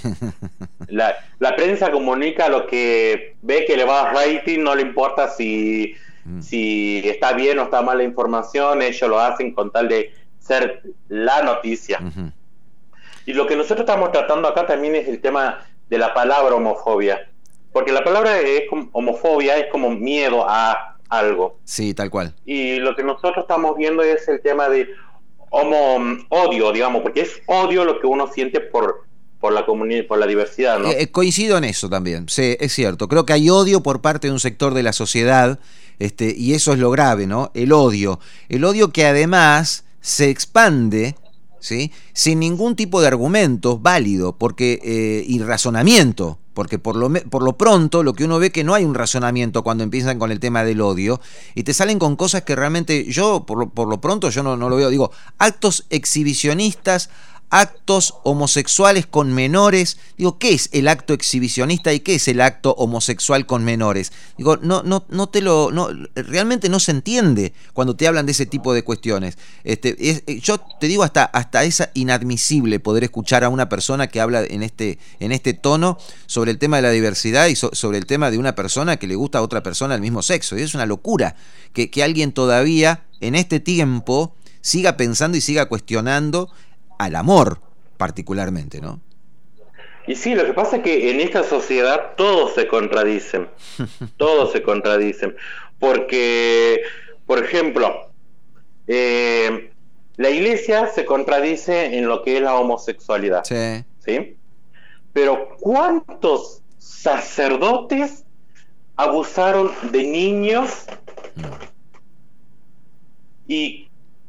La prensa comunica lo que ve que le va a rating, no le importa si está bien o está mal la información, ellos lo hacen con tal de ser la noticia. Y lo que nosotros estamos tratando acá también es el tema de la palabra homofobia, porque la palabra homofobia es como miedo a algo. Sí, tal cual. Y lo que nosotros estamos viendo es el tema de odio, digamos, porque es odio lo que uno siente por la comunidad, por la diversidad, ¿no? Coincido en eso también, sí, es cierto. Creo que hay odio por parte de un sector de la sociedad, y eso es lo grave, ¿no? El odio que además se expande, ¿sí?, sin ningún tipo de argumento válido, porque y razonamiento, porque por lo pronto lo que uno ve que no hay un razonamiento cuando empiezan con el tema del odio y te salen con cosas que realmente yo por lo pronto yo no lo veo. Digo, actos exhibicionistas, actos homosexuales con menores. Digo, ¿qué es el acto exhibicionista y qué es el acto homosexual con menores? Digo, realmente no se entiende cuando te hablan de ese tipo de cuestiones. Yo te digo, hasta es inadmisible poder escuchar a una persona que habla en este tono sobre el tema de la diversidad y sobre el tema de una persona que le gusta a otra persona del mismo sexo. Y es una locura que alguien todavía en este tiempo siga pensando y siga cuestionando al amor particularmente, ¿no? Y sí, lo que pasa es que en esta sociedad todos se contradicen, porque, por ejemplo, la iglesia se contradice en lo que es la homosexualidad, ¿sí? Pero ¿cuántos sacerdotes abusaron de niños y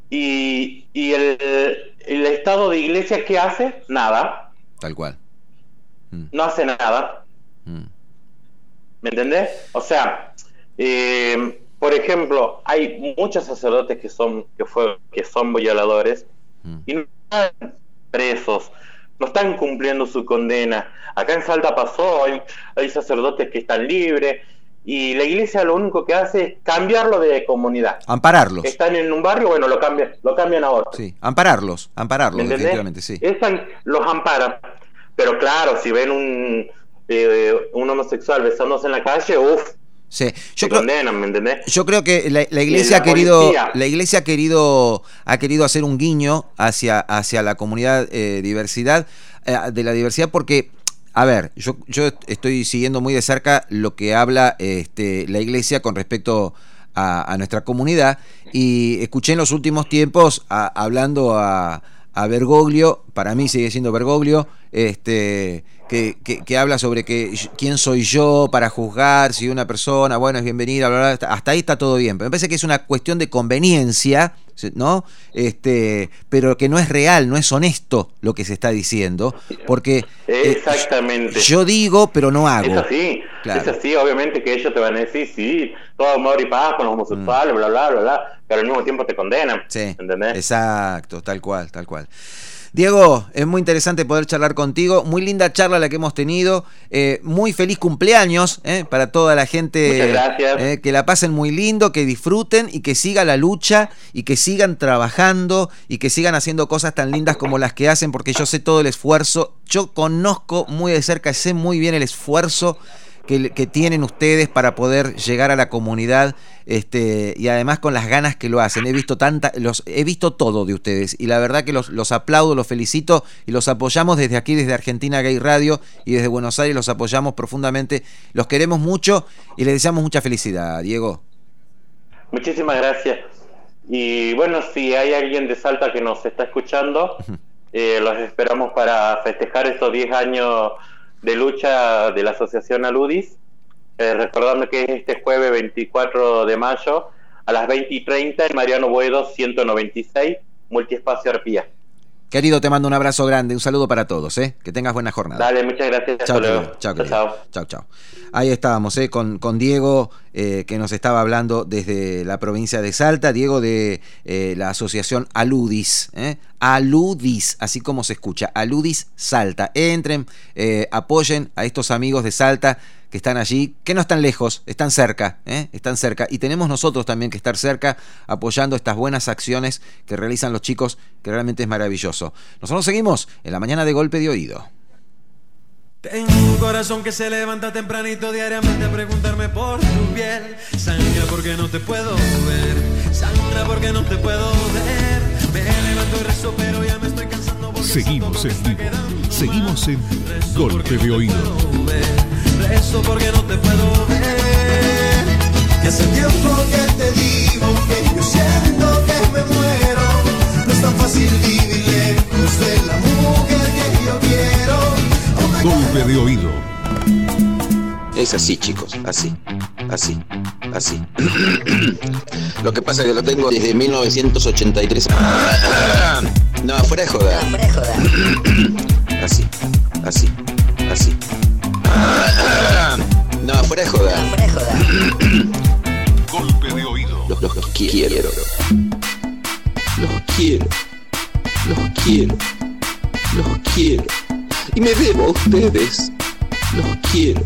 el estado de iglesia qué hace? Nada. Tal cual. No hace nada. ¿Me entendés? O sea, por ejemplo, hay muchos sacerdotes que son violadores y no están presos, no están cumpliendo su condena. Acá en Salta pasó, hay sacerdotes que están libres, y la iglesia lo único que hace es cambiarlo de comunidad. Ampararlos. Están en un barrio, bueno, lo cambian a otro. Sí, ampararlos, definitivamente, sí. Los amparan. Pero claro, si ven un homosexual besándose en la calle, sí. condenan, ¿me entendés? Yo creo que la iglesia ha querido hacer un guiño hacia la comunidad de la diversidad, porque, a ver, yo estoy siguiendo muy de cerca lo que habla la iglesia con respecto a nuestra comunidad, y escuché en los últimos tiempos hablando a Bergoglio, para mí sigue siendo Bergoglio, que habla sobre quién soy yo para juzgar si una persona, bueno, es bienvenida, bla, bla, hasta ahí está todo bien, pero me parece que es una cuestión de conveniencia, ¿no? Pero que no es real, no es honesto lo que se está diciendo, porque exactamente. Yo digo, pero no hago. Es así, claro. Es así, obviamente que ellos te van a decir, sí, todo amor y paz con los homosexuales, bla, bla, bla, bla, pero al mismo tiempo te condenan. Sí, ¿entendés? Exacto, tal cual. Diego, es muy interesante poder charlar contigo, muy linda charla la que hemos tenido, muy feliz cumpleaños para toda la gente. Muchas gracias. Que la pasen muy lindo, que disfruten y que siga la lucha y que sigan trabajando y que sigan haciendo cosas tan lindas como las que hacen, porque yo sé todo el esfuerzo, yo conozco muy de cerca, sé muy bien el esfuerzo que tienen ustedes para poder llegar a la comunidad, y además con las ganas que lo hacen. He visto todo de ustedes, y la verdad que los aplaudo, los felicito y los apoyamos desde aquí, desde Argentina Gay Radio y desde Buenos Aires, los apoyamos profundamente, los queremos mucho y les deseamos mucha felicidad, Diego. Muchísimas gracias. Y bueno, si hay alguien de Salta que nos está escuchando, los esperamos para festejar estos 10 años de lucha de la asociación Aludis, recordando que es este jueves 24 de mayo a las 20:30 en Mariano Boedo 196, Multiespacio Arpía. Querido, te mando un abrazo grande, un saludo para todos, que tengas buena jornada. Dale, muchas gracias. Chao. Ahí estábamos, con Diego, que nos estaba hablando desde la provincia de Salta, Diego de la asociación Aludis, Aludis, así como se escucha, Aludis Salta. Entren, apoyen a estos amigos de Salta que están allí, que no están lejos, están cerca, y tenemos nosotros también que estar cerca apoyando estas buenas acciones que realizan los chicos, que realmente es maravilloso. Nosotros seguimos en la mañana de Golpe de Oído. Tengo un corazón que se levanta tempranito diariamente a preguntarme por tu piel. Sangra porque no te puedo ver, sangra porque no te puedo ver. Me levanto y rezo pero ya me estoy cansando. Seguimos en vivo, seguimos en Golpe de Oído. Rezo porque no te puedo ver. Y hace tiempo que te digo que yo siento que me muero. No es tan fácil vivir lejos de la mujer que yo quiero. Golpe de Oído. Es así, chicos, así. Lo que pasa es que lo tengo desde 1983. No, fuera de joda. Así. No, fuera de joda. Golpe de Oído. Los quiero. Los quiero. Y me debo a ustedes. Los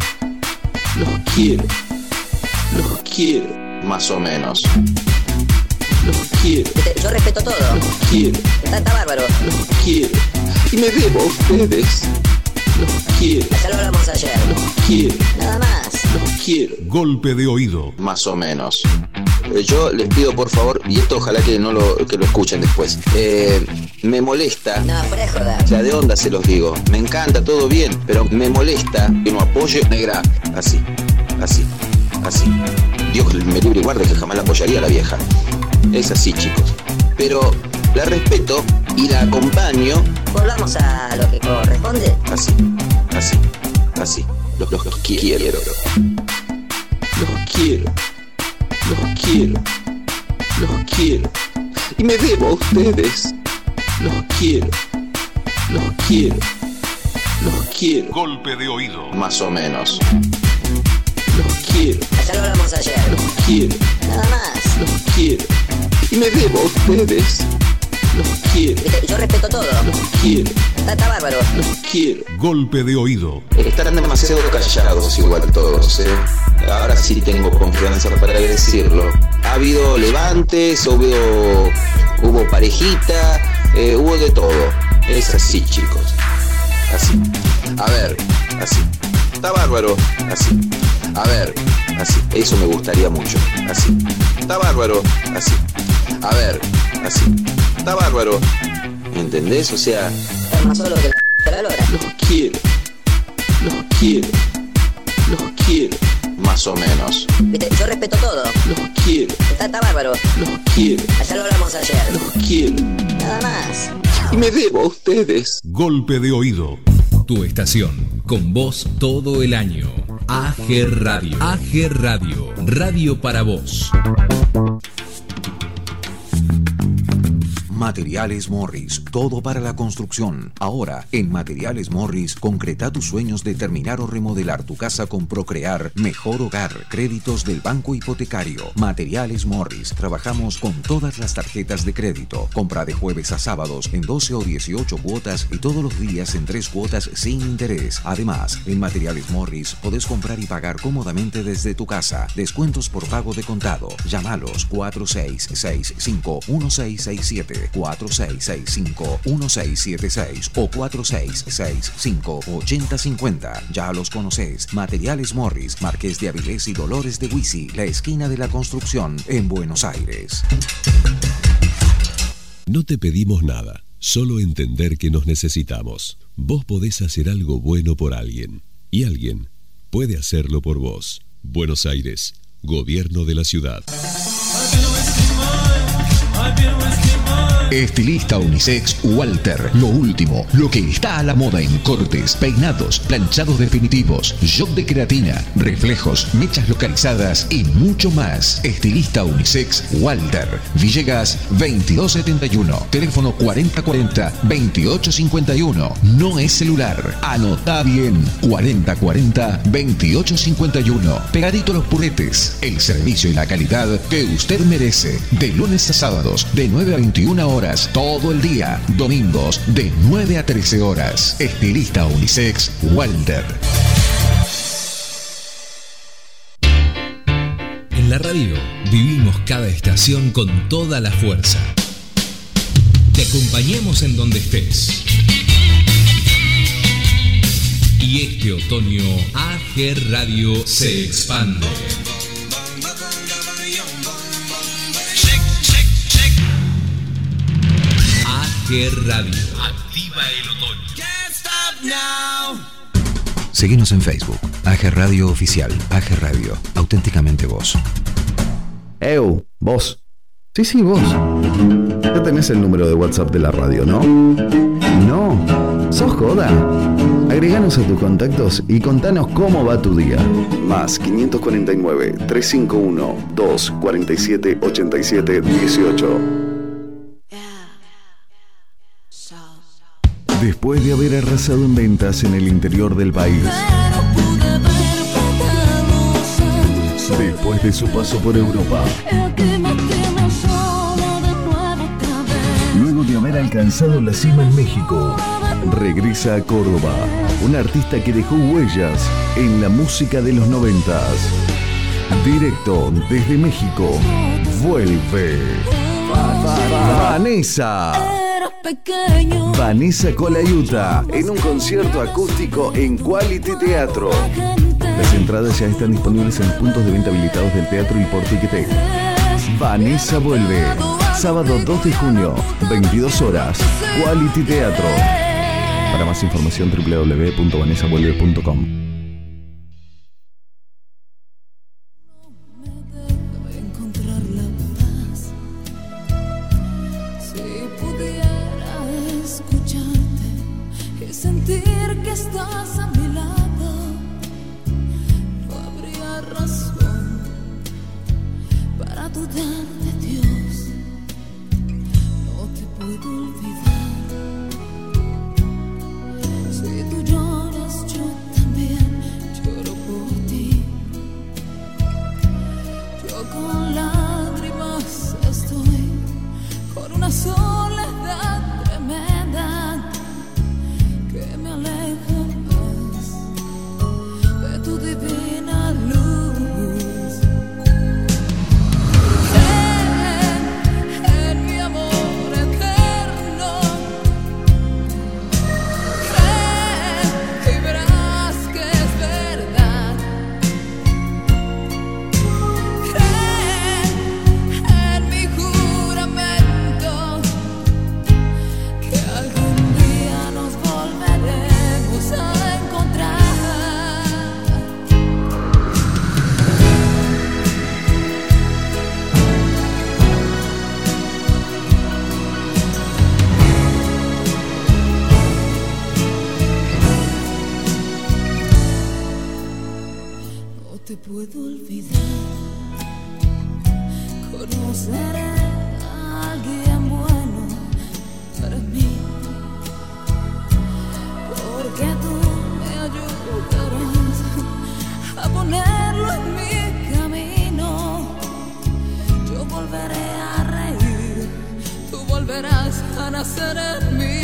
quiero. Más o menos. Los quiero. Yo respeto todo. Los quiero. Está bárbaro. Los quiero. Y me debo a ustedes. Los quiero. Ya lo hablamos ayer. Los quiero. Nada más. Los quiero. Golpe de Oído. Más o menos. Yo les pido por favor, y esto ojalá que lo escuchen después, me molesta, no, fuera de joda. O sea, de onda se los digo, me encanta, todo bien, pero me molesta que no apoye negra, así, Dios me libre y guarde que jamás la apoyaría a la vieja, es así, chicos, pero la respeto y la acompaño. Volvamos a lo que corresponde. Así, los quiero. Los quiero. Y me debo a ustedes. Los quiero. Golpe de Oído. Más o menos. Los quiero. Ya lo hablamos ayer. Los quiero. Nada más. Los quiero. Y me debo a ustedes. Los quiero. Yo respeto todo. Los quiero. Está bárbaro. Los quiero. Golpe de oído. Están demasiado callados igual todos, ¿eh? Ahora sí tengo confianza para decirlo. Ha habido levantes, hubo parejita, hubo de todo. Es así, chicos. Así. A ver, así. Está bárbaro. Así. A ver, así. Eso me gustaría mucho. Así. Está bárbaro. Así. A ver, así. Está bárbaro. ¿Entendés? O sea... Es más solo que la lora. Los quiero. Los quiero. Los quiero. Más o menos. Viste, yo respeto todo. Los quiero. Está bárbaro. Los quiero. Allá lo hablamos ayer. Los quiero. Nada más. Y me debo a ustedes. Golpe de oído. Tu estación, con vos todo el año. AG Radio. AG Radio. Radio para vos. Materiales Morris, todo para la construcción. Ahora, en Materiales Morris, concreta tus sueños de terminar o remodelar tu casa con Procrear Mejor Hogar. Créditos del Banco Hipotecario. Materiales Morris, trabajamos con todas las tarjetas de crédito. Compra de jueves a sábados en 12 o 18 cuotas y todos los días en 3 cuotas sin interés. Además, en Materiales Morris podés comprar y pagar cómodamente desde tu casa. Descuentos por pago de contado. Llámalos 4665-1667. 4665-1676 o 4665-8050. Ya los conocés. Materiales Morris, Marqués de Avilés y Dolores de Huisi, la esquina de la construcción en Buenos Aires. No te pedimos nada, solo entender que nos necesitamos. Vos podés hacer algo bueno por alguien y alguien puede hacerlo por vos. Buenos Aires, Gobierno de la Ciudad. Estilista unisex Walter. Lo último, lo que está a la moda en cortes, peinados, planchados definitivos, jock de queratina, reflejos, mechas localizadas y mucho más. Estilista unisex Walter. Villegas 2271. Teléfono 4040-2851. No es celular. Anotá bien. 4040-2851. Pegadito a los puretes. El servicio y la calidad que usted merece. De lunes a sábados, de 9 a 21 horas todo el día. Domingos de 9 a 13 horas. Estilista unisex Walter. En la radio vivimos cada estación con toda la fuerza. Te acompañamos en donde estés. Y este otoño AG Radio se expande. AG Radio. Activa el otoño. Seguinos en Facebook, AG Radio Oficial, AG Radio, auténticamente vos. Vos. Sí, vos. Ya tenés el número de WhatsApp de la radio, ¿no? No, sos joda. Agreganos a tus contactos y contanos cómo va tu día. Más 549-351-247-8718. Después de haber arrasado en ventas en el interior del país, después de su paso por Europa, luego de haber alcanzado la cima en México, regresa a Córdoba, un artista que dejó huellas en la música de los 90s. Directo desde México, vuelve Vanessa Colayuta en un concierto acústico en Quality Teatro. Las entradas ya están disponibles en los puntos de venta habilitados del teatro y por Ticketek. Vanessa vuelve sábado 2 de junio, 22 horas, Quality Teatro. Para más información www.vanessavuelve.com. Sentir que estás a mi lado, no habría razón para dudar de Dios. No te puedo olvidar. Si tú lloras, yo también lloro por ti. Yo con lágrimas estoy, con una soledad tremenda. te puedo olvidar. Conoceré a alguien bueno para mí, porque tú me ayudarás a ponerlo en mi camino. Yo volveré a reír, tú volverás a nacer en mí.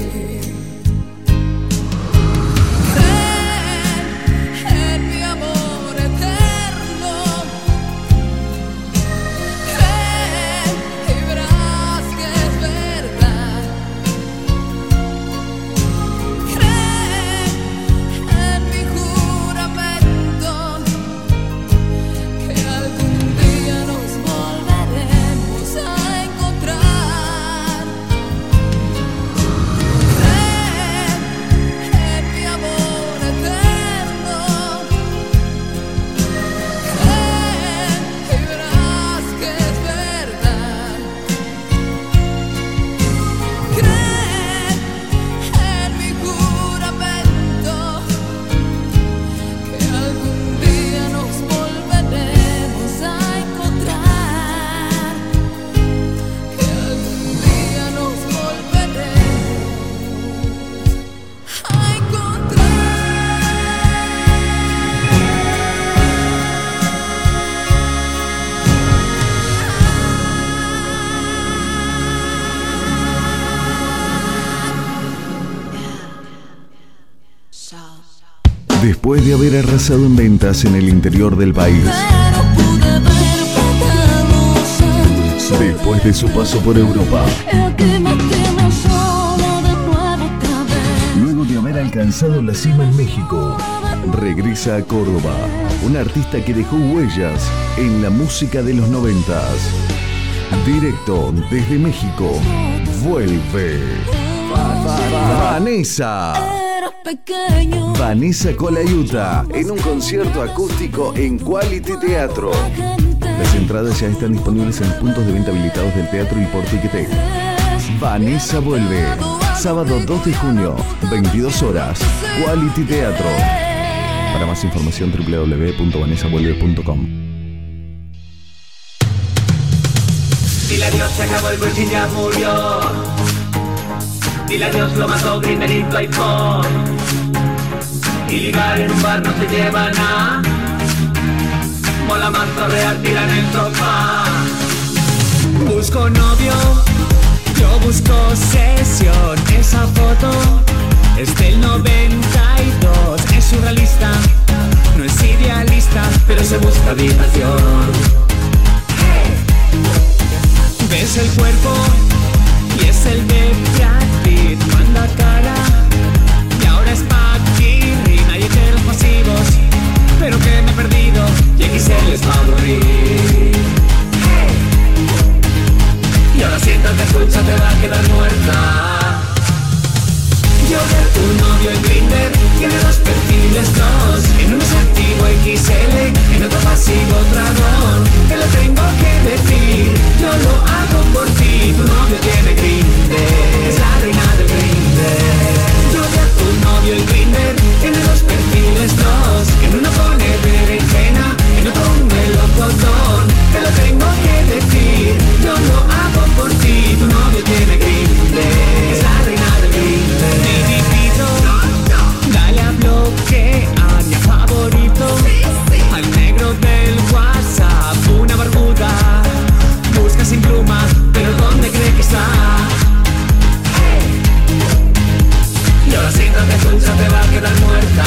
Después de haber arrasado en ventas en el interior del país, después de su paso por Europa, luego de haber alcanzado la cima en México, regresa a Córdoba, un artista que dejó huellas en la música de los 90s. Directo desde México, vuelve Vanessa. Vanessa Colayuta en un concierto acústico en Quality Teatro. Las entradas ya están disponibles en los puntos de venta habilitados del teatro y por Ticketek. Vanessa vuelve, sábado 2 de junio, 22 horas, Quality Teatro. Para más información www.vanessavuelve.com. Dile adiós, se acabó el Virgin, ya murió. Dile adiós, lo mató Green Day y Playboy. Y ligar en un bar no se lleva nada. Mola más torrear, tirar en el sofá. Busco novio, yo busco sesión. Esa foto es del 92. Es surrealista, no es idealista, pero se busca habitación. Ves el cuerpo y es el de Brad Pitt. Manda cara y ahora es Paquirri. Nadie quiere los pasivos, pero que me he perdido y XL les va a aburrir. Y ahora siéntate, escucha, te va a quedar muerta. Yo veo tu novio en Grindr, tiene dos perfiles, dos. En uno es activo XL, en otro pasivo dragón. Te lo tengo que decir, yo lo hago por ti. Tu novio tiene Grindr, es la reina del Grindr. Yo veo tu novio en Grindr, tiene dos perfiles, dos. En uno pone berenjena, en otro un melocotón. Te lo tengo que decir, yo lo hago por ti. Tu novio tiene Grindr, es la reina del Grindr. Dale a bloquear mi favorito, al negro del WhatsApp, una barbuda. Busca sin pluma, pero ¿dónde cree que está? Y ahora siéntate, escucha, te va a quedar muerta.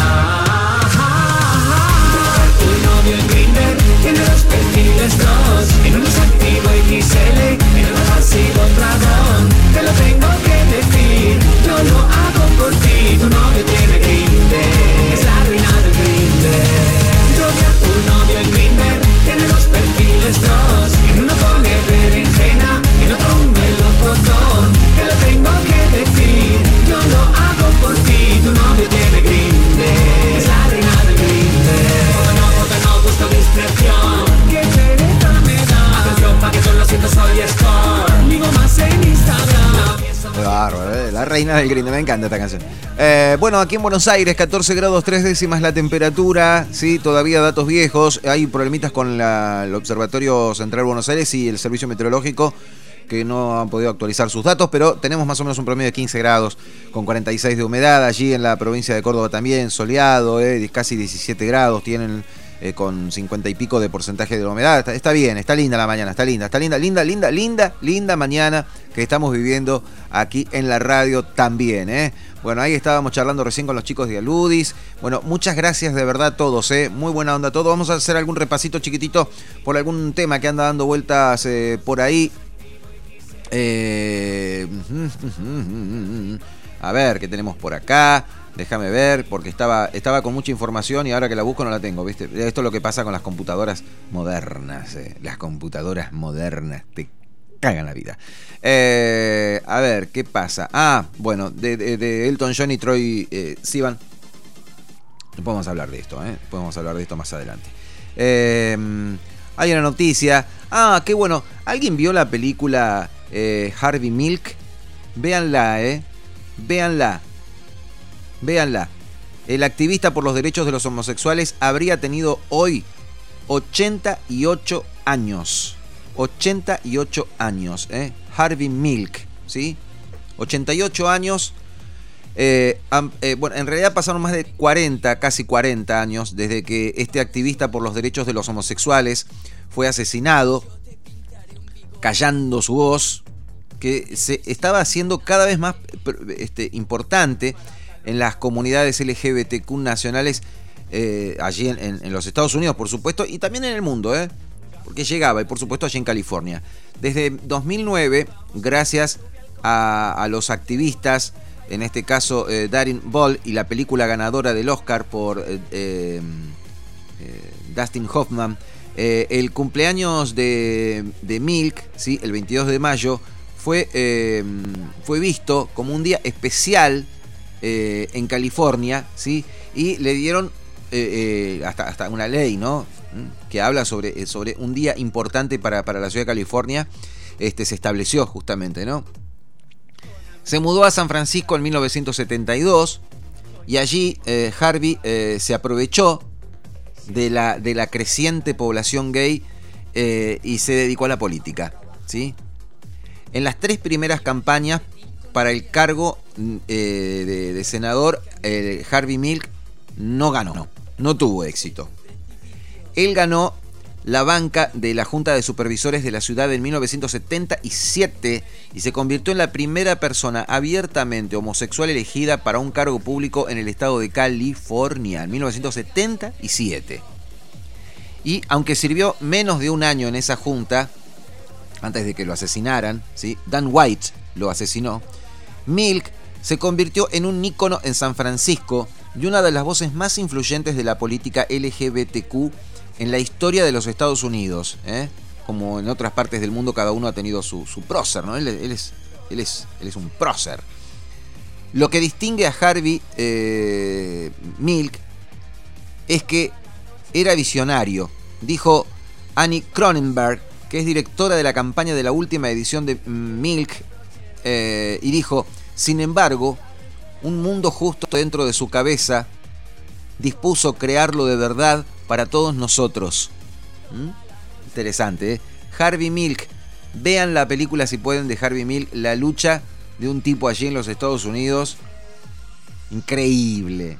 Tu novio en Grindr tiene dos perfiles, dos. En uno es activo XL, en otro pasivo dragón. Te lo tengo que decir, yo lo hago por ti. Tu novio tiene Grindr, es la reina del Grindr. Yo veo a tu novio en Grindr, tiene dos perfiles, dos. En uno pone berenjena, en otro un melocotón. Te lo tengo que decir, yo lo hago por ti. Tu novio tiene Grindr, es la reina del Grindr. Porque no busco discreción, que pereza me da. Atención pa' que yo lo siento, soy score. Digo más en Instagram. Qué bárbaro, la Reina del Grindr, me encanta esta canción. Bueno, aquí en Buenos Aires, 14 grados 3 décimas la temperatura, ¿sí? Todavía datos viejos. Hay problemitas con el Observatorio Central Buenos Aires y el Servicio Meteorológico, que no han podido actualizar sus datos, pero tenemos más o menos un promedio de 15 grados, con 46 de humedad. Allí en la provincia de Córdoba también, soleado, casi 17 grados tienen, con 50 y pico de porcentaje de humedad. Está bien, está linda la mañana, está linda mañana que estamos viviendo aquí en la radio también, Bueno, ahí estábamos charlando recién con los chicos de Aludis. Bueno, muchas gracias de verdad a todos, muy buena onda todos. Vamos a hacer algún repasito chiquitito por algún tema que anda dando vueltas por ahí. A ver, ¿qué tenemos por acá? Déjame ver, porque estaba con mucha información y ahora que la busco no la tengo, ¿viste? Esto es lo que pasa con las computadoras modernas. Las computadoras modernas te cagan la vida. A ver, ¿qué pasa? Bueno, de Elton John y Troye Sivan. Podemos hablar de esto, Podemos hablar de esto más adelante. Hay una noticia. Qué bueno. ¿Alguien vio la película Harvey Milk? Véanla, Véanla. El activista por los derechos de los homosexuales habría tenido hoy 88 años. 88 años, Harvey Milk, ¿sí? 88 años. Bueno, en realidad pasaron más de 40, casi 40 años desde que este activista por los derechos de los homosexuales fue asesinado, callando su voz, que se estaba haciendo cada vez más importante en las comunidades LGBTQ nacionales, allí en los Estados Unidos, por supuesto, y también en el mundo, porque llegaba, y por supuesto allí en California. Desde 2009, gracias a los activistas, en este caso Darren Ball, y la película ganadora del Oscar por Dustin Hoffman, el cumpleaños de Milk, ¿sí? El 22 de mayo, fue visto como un día especial en California, ¿sí? Y le dieron hasta una ley, ¿no? Que habla sobre un día importante para la ciudad de California. Se estableció justamente, ¿no? Se mudó a San Francisco en 1972 y allí Harvey se aprovechó de la creciente población gay y se dedicó a la política, ¿sí? En las 3 primeras campañas para el cargo de senador, Harvey Milk no ganó, no tuvo éxito. Él ganó la banca de la Junta de Supervisores de la ciudad en 1977 y se convirtió en la primera persona abiertamente homosexual elegida para un cargo público en el estado de California en 1977. Y aunque sirvió menos de un año en esa junta, antes de que lo asesinaran, ¿sí? Dan White lo asesinó, Milk se convirtió en un ícono en San Francisco y una de las voces más influyentes de la política LGBTQ en la historia de los Estados Unidos, como en otras partes del mundo cada uno ha tenido su prócer, ¿no? Él es un prócer. Lo que distingue a Harvey Milk es que era visionario, dijo Annie Cronenberg, que es directora de la campaña de la última edición de Milk, y dijo: sin embargo, un mundo justo dentro de su cabeza dispuso crearlo de verdad para todos nosotros. Interesante, Harvey Milk. Vean la película si pueden de Harvey Milk, la lucha de un tipo allí en los Estados Unidos. Increíble,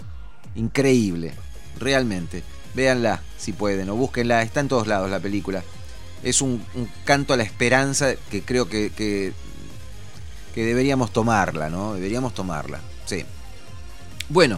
realmente. Véanla si pueden o búsquenla, está en todos lados la película. Es un canto a la esperanza que creo que deberíamos tomarla, ¿no? Deberíamos tomarla, sí. Bueno,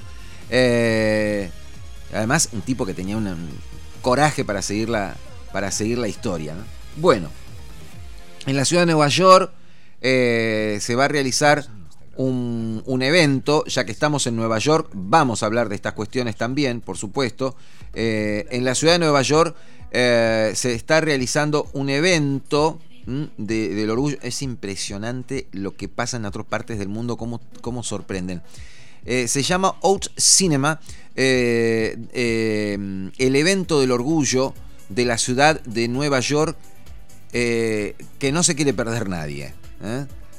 además un tipo que tenía un coraje para seguir la historia, ¿no? Bueno, en la ciudad de Nueva York se va a realizar un evento, ya que estamos en Nueva York, vamos a hablar de estas cuestiones también, por supuesto. En la ciudad de Nueva York se está realizando un evento del orgullo. Es impresionante lo que pasa en otras partes del mundo, cómo sorprenden. Se llama Out Cinema, el evento del orgullo de la ciudad de Nueva York, que no se quiere perder nadie.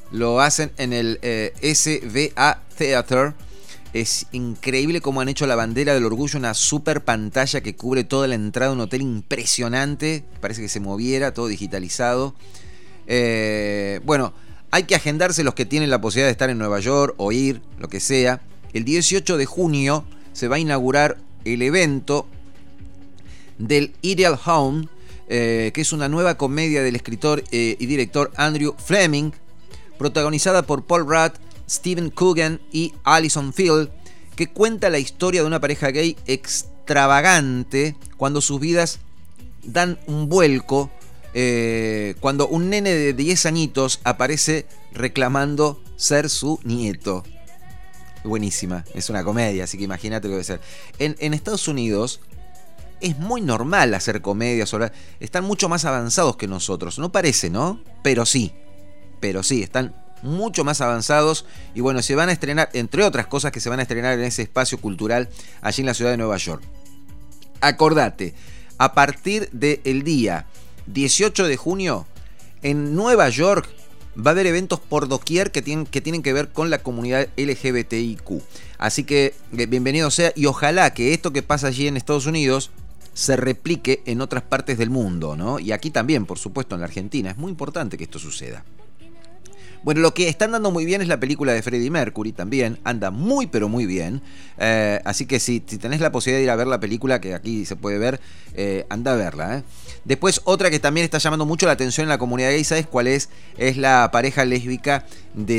Lo hacen en el SVA Theater. Es increíble cómo han hecho la bandera del orgullo, una super pantalla que cubre toda la entrada de un hotel impresionante. Parece que se moviera, todo digitalizado. Bueno, hay que agendarse los que tienen la posibilidad de estar en Nueva York o ir, lo que sea. El 18 de junio se va a inaugurar el evento del Ideal Home, que es una nueva comedia del escritor y director Andrew Fleming, protagonizada por Paul Rudd, Stephen Coogan y Alison Field, que cuenta la historia de una pareja gay extravagante cuando sus vidas dan un vuelco, cuando un nene de 10 añitos aparece reclamando ser su nieto. Buenísima, es una comedia, así que imagínate lo que debe ser. En Estados Unidos es muy normal hacer comedias, están mucho más avanzados que nosotros, no parece, ¿no? Pero sí, están mucho más avanzados y bueno, se van a estrenar, entre otras cosas que se van a estrenar en ese espacio cultural allí en la ciudad de Nueva York. Acordate, a partir del día 18 de junio en Nueva York va a haber eventos por doquier que tienen que ver con la comunidad LGBTIQ. Así que bienvenido sea, y ojalá que esto que pasa allí en Estados Unidos se replique en otras partes del mundo, ¿no? Y aquí también, por supuesto, en la Argentina. Es muy importante que esto suceda. Bueno, lo que están dando muy bien es la película de Freddie Mercury, también anda muy pero muy bien, así que si tenés la posibilidad de ir a ver la película, que aquí se puede ver, anda a verla. Después otra que también está llamando mucho la atención en la comunidad gay, ¿sabes cuál es? Es la pareja lésbica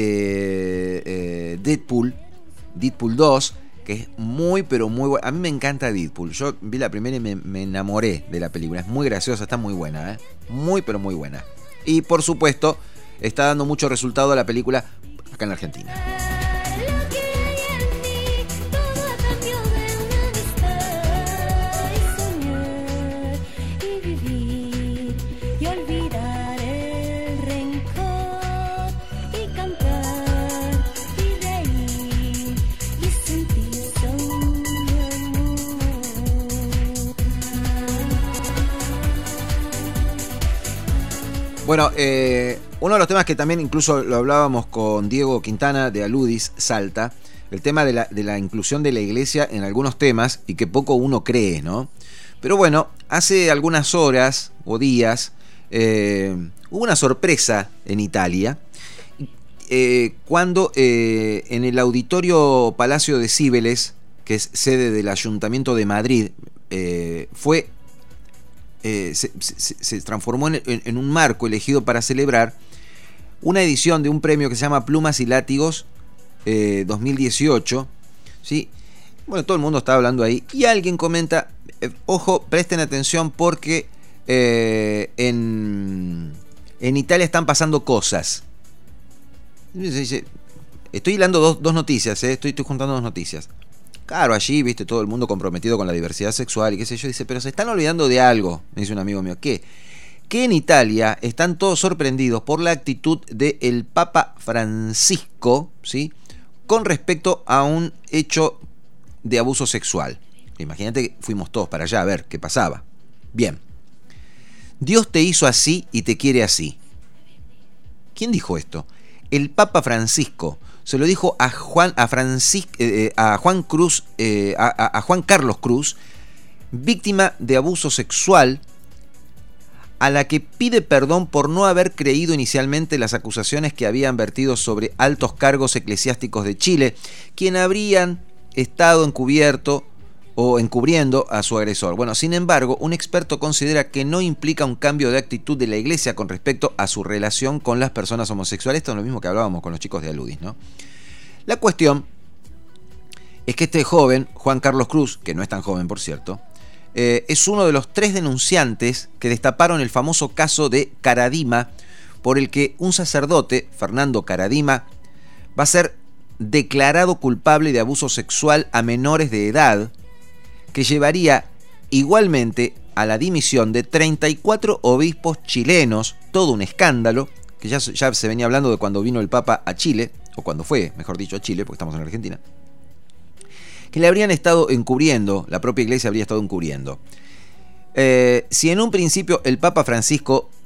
de Deadpool 2, que es muy pero muy buena. A mí me encanta Deadpool, yo vi la primera y me enamoré de la película, es muy graciosa, está muy buena, muy pero muy buena. Y por supuesto está dando mucho resultado a la película acá en la Argentina. Bueno, uno de los temas que también incluso lo hablábamos con Diego Quintana de Aludis Salta, el tema de la inclusión de la iglesia en algunos temas y que poco uno cree, ¿no? Pero bueno, hace algunas horas o días hubo una sorpresa en Italia cuando en el Auditorio Palacio de Cibeles, que es sede del Ayuntamiento de Madrid, se transformó en un marco elegido para celebrar una edición de un premio que se llama Plumas y Látigos 2018, ¿sí? Bueno, todo el mundo está hablando ahí y alguien comenta, ojo, presten atención porque en Italia están pasando cosas. Estoy hilando dos noticias, estoy juntando dos noticias. Claro, allí, viste, todo el mundo comprometido con la diversidad sexual y qué sé yo. Dice, pero se están olvidando de algo, me dice un amigo mío. ¿Qué? Que en Italia están todos sorprendidos por la actitud del Papa Francisco, ¿sí?, con respecto a un hecho de abuso sexual. Imagínate que fuimos todos para allá a ver qué pasaba. Bien. Dios te hizo así y te quiere así. ¿Quién dijo esto? El Papa Francisco. Se lo dijo a Juan Carlos Cruz, víctima de abuso sexual, a la que pide perdón por no haber creído inicialmente las acusaciones que habían vertido sobre altos cargos eclesiásticos de Chile, quien habrían estado encubriendo a su agresor. Bueno, sin embargo, un experto considera que no implica un cambio de actitud de la Iglesia con respecto a su relación con las personas homosexuales. Esto es lo mismo que hablábamos con los chicos de Aludis, ¿no? La cuestión es que este joven, Juan Carlos Cruz, que no es tan joven por cierto, es uno de los 3 denunciantes que destaparon el famoso caso de Caradima, por el que un sacerdote, Fernando Caradima, va a ser declarado culpable de abuso sexual a menores de edad, que llevaría igualmente a la dimisión de 34 obispos chilenos, todo un escándalo, que ya se venía hablando de cuando vino el Papa a Chile, o cuando fue, mejor dicho, a Chile, porque estamos en Argentina, que le habrían estado encubriendo, la propia Iglesia habría estado encubriendo. Si en un principio el Papa Francisco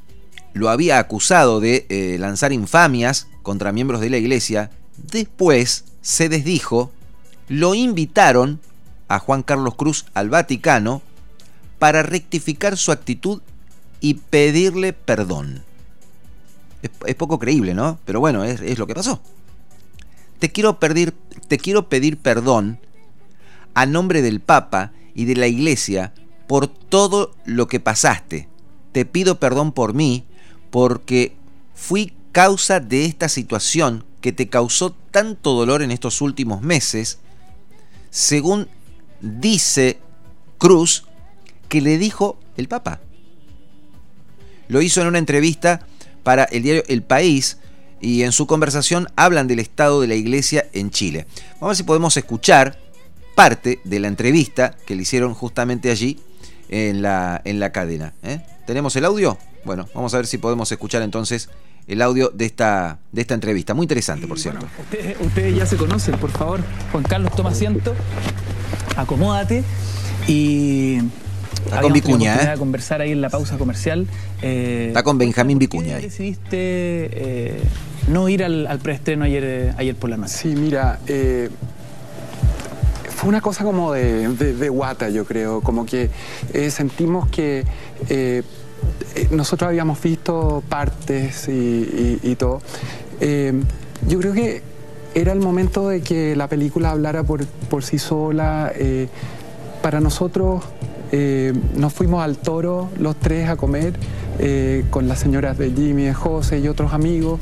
lo había acusado de lanzar infamias contra miembros de la iglesia. Después se desdijo, lo invitaron a Juan Carlos Cruz al Vaticano para rectificar su actitud y pedirle perdón. Es poco creíble, ¿no? Pero bueno, es lo que pasó. Te quiero pedir perdón a nombre del Papa y de la Iglesia por todo lo que pasaste. Te pido perdón por mí, porque fui causa de esta situación que te causó tanto dolor en estos últimos meses, según dice Cruz, que le dijo el Papa. Lo hizo en una entrevista para el diario El País, y en su conversación hablan del estado de la iglesia en Chile. Vamos a ver si podemos escuchar parte de la entrevista que le hicieron justamente allí en la cadena. ¿Tenemos el audio? Bueno, vamos a ver si podemos escuchar entonces el audio de esta entrevista. Muy interesante, por cierto. Bueno, ustedes ya se conocen, por favor. Juan Carlos, toma asiento, acomódate y... Está con Vicuña, a conversar ahí en la pausa comercial. Está con Benjamín Vicuña. ¿Por qué decidiste no ir al preestreno ayer por la noche? Sí, mira, fue una cosa como de guata, yo creo. Como que sentimos que nosotros habíamos visto partes y todo. Yo creo que era el momento de que la película hablara por sí sola. Para nosotros... nos fuimos al Toro los tres a comer con las señoras de Jimmy, de José y otros amigos,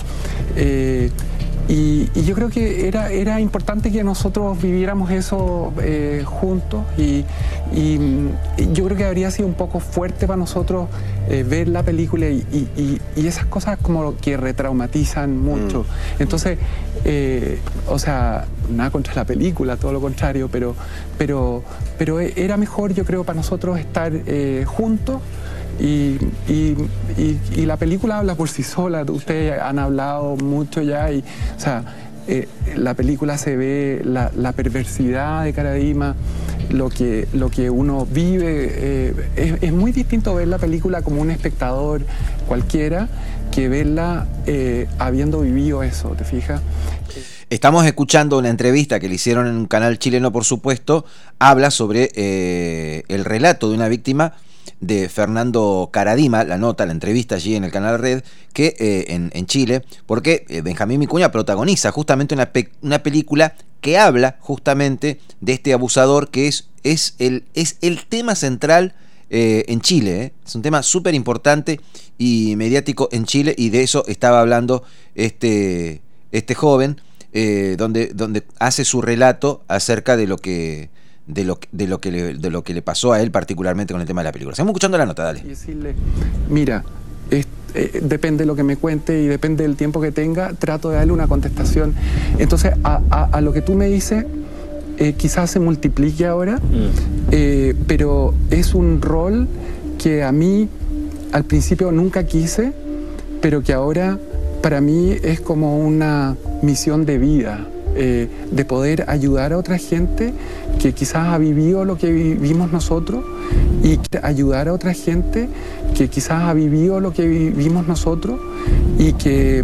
y yo creo que era importante que nosotros viviéramos eso juntos, y yo creo que habría sido un poco fuerte para nosotros ver la película y esas cosas como que retraumatizan mucho. Entonces, o sea, nada contra la película, todo lo contrario, pero era mejor, yo creo, para nosotros estar juntos, y la película habla por sí sola. Ustedes han hablado mucho ya, y o sea, la película se ve la perversidad de Karadima, lo que uno vive. Es muy distinto ver la película como un espectador cualquiera que verla habiendo vivido eso, ¿te fijas? Estamos escuchando una entrevista que le hicieron en un canal chileno, por supuesto. Habla sobre el relato de una víctima de Fernando Karadima, la entrevista allí en el canal Red, que en Chile, porque Benjamín Vicuña protagoniza justamente una película que habla justamente de este abusador, que es el tema central en Chile. Es un tema súper importante y mediático en Chile, y de eso estaba hablando este joven, donde hace su relato acerca de lo que le pasó a él, particularmente con el tema de la película. Seguimos escuchando la nota, dale. Y decirle, mira, depende de lo que me cuente y depende del tiempo que tenga, trato de darle una contestación. Entonces, a lo que tú me dices, quizás se multiplique ahora, pero es un rol que a mí al principio nunca quise, pero que ahora para mí es como una misión de vida. De poder ayudar a otra gente que quizás ha vivido lo que vivimos nosotros, y ayudar a otra gente que quizás ha vivido lo que vivimos nosotros, y que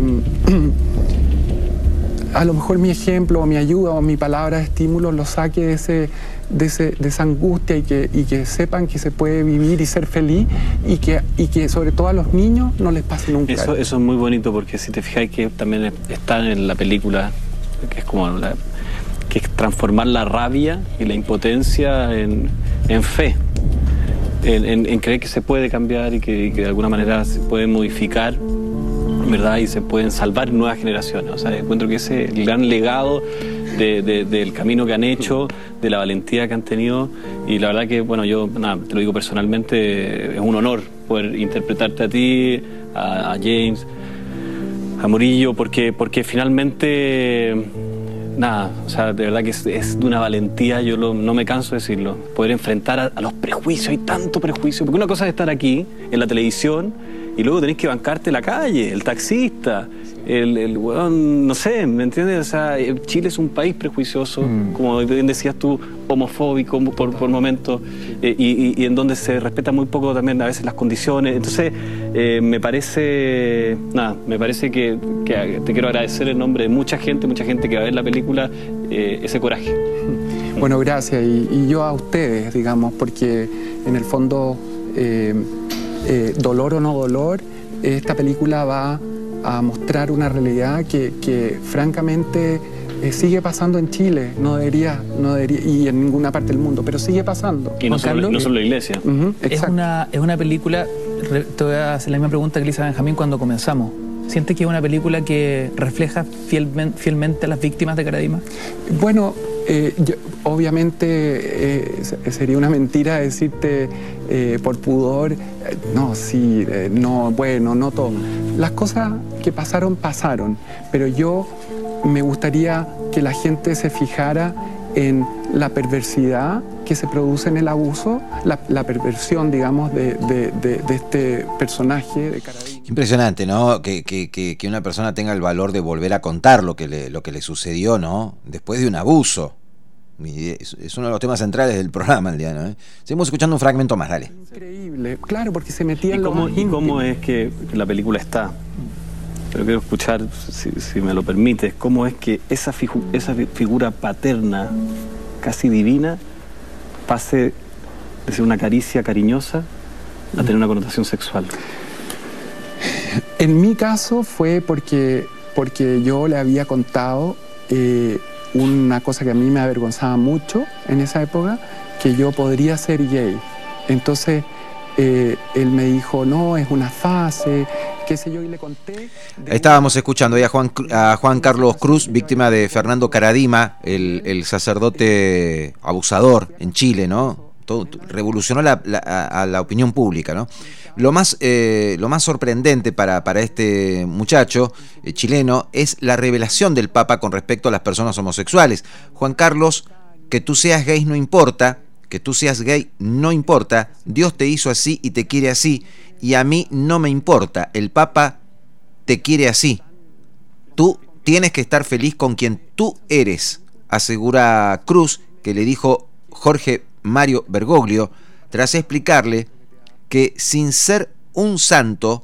a lo mejor mi ejemplo o mi ayuda o mi palabra de estímulo lo saque de esa angustia, y que sepan que se puede vivir y ser feliz, y que sobre todo a los niños no les pase nunca. Eso es muy bonito, porque si te fijáis que también está en la película, que es como que es transformar la rabia y la impotencia en fe, en creer que se puede cambiar y que de alguna manera se puede modificar, ¿verdad? Y se pueden salvar nuevas generaciones. O sea, encuentro que ese es el gran legado del camino que han hecho, de la valentía que han tenido, y la verdad que, bueno, yo te lo digo personalmente, es un honor poder interpretarte a ti, a James, a Murillo, porque finalmente, o sea, de verdad que es de una valentía, yo no me canso de decirlo, poder enfrentar a los prejuicios. Hay tanto prejuicio, porque una cosa es estar aquí, en la televisión, y luego tenés que bancarte la calle, el taxista, el weón, no sé, ¿me entiendes? O sea, Chile es un país prejuicioso, como bien decías tú, homofóbico por momentos, y en donde se respeta muy poco también a veces las condiciones. Entonces, me parece que te quiero agradecer en nombre de mucha gente que va a ver la película, ese coraje. Bueno, gracias. Y yo a ustedes, digamos, porque en el fondo, dolor o no dolor, esta película va a mostrar una realidad que francamente sigue pasando en Chile, no debería, y en ninguna parte del mundo, pero sigue pasando. Y no solo la iglesia. Es una película, te voy a hacer la misma pregunta que le hice a Benjamín cuando comenzamos. ¿Sientes que es una película que refleja fielmente a las víctimas de Caradima? Bueno, obviamente sería una mentira decirte por pudor, no todo. Las cosas que pasaron, pero yo me gustaría que la gente se fijara en la perversidad que se produce en el abuso, la perversión, digamos, de este personaje de Caradima. Impresionante, ¿no? Que una persona tenga el valor de volver a contar lo que le sucedió, ¿no? Después de un abuso. Es uno de los temas centrales del programa el día, ¿no? Seguimos escuchando un fragmento más, dale. Increíble, claro, porque se metía en ¿Y cómo es que la película está? Pero quiero escuchar, si me lo permites, cómo es que esa figura paterna, casi divina, pase de ser una caricia cariñosa a tener una connotación sexual. En mi caso fue porque yo le había contado una cosa que a mí me avergonzaba mucho en esa época, que yo podría ser gay. Entonces él me dijo, no, es una fase, qué sé yo, y le conté. Estábamos escuchando ahí a Juan Carlos Cruz, víctima de Fernando Caradima, el sacerdote abusador en Chile, ¿no? Revolucionó a la opinión pública, ¿no? Lo más sorprendente para este muchacho chileno es la revelación del Papa con respecto a las personas homosexuales. Juan Carlos, que tú seas gay no importa, Dios te hizo así y te quiere así, y a mí no me importa, el Papa te quiere así. Tú tienes que estar feliz con quien tú eres, asegura Cruz, que le dijo Jorge Mario Bergoglio, tras explicarle que sin ser un santo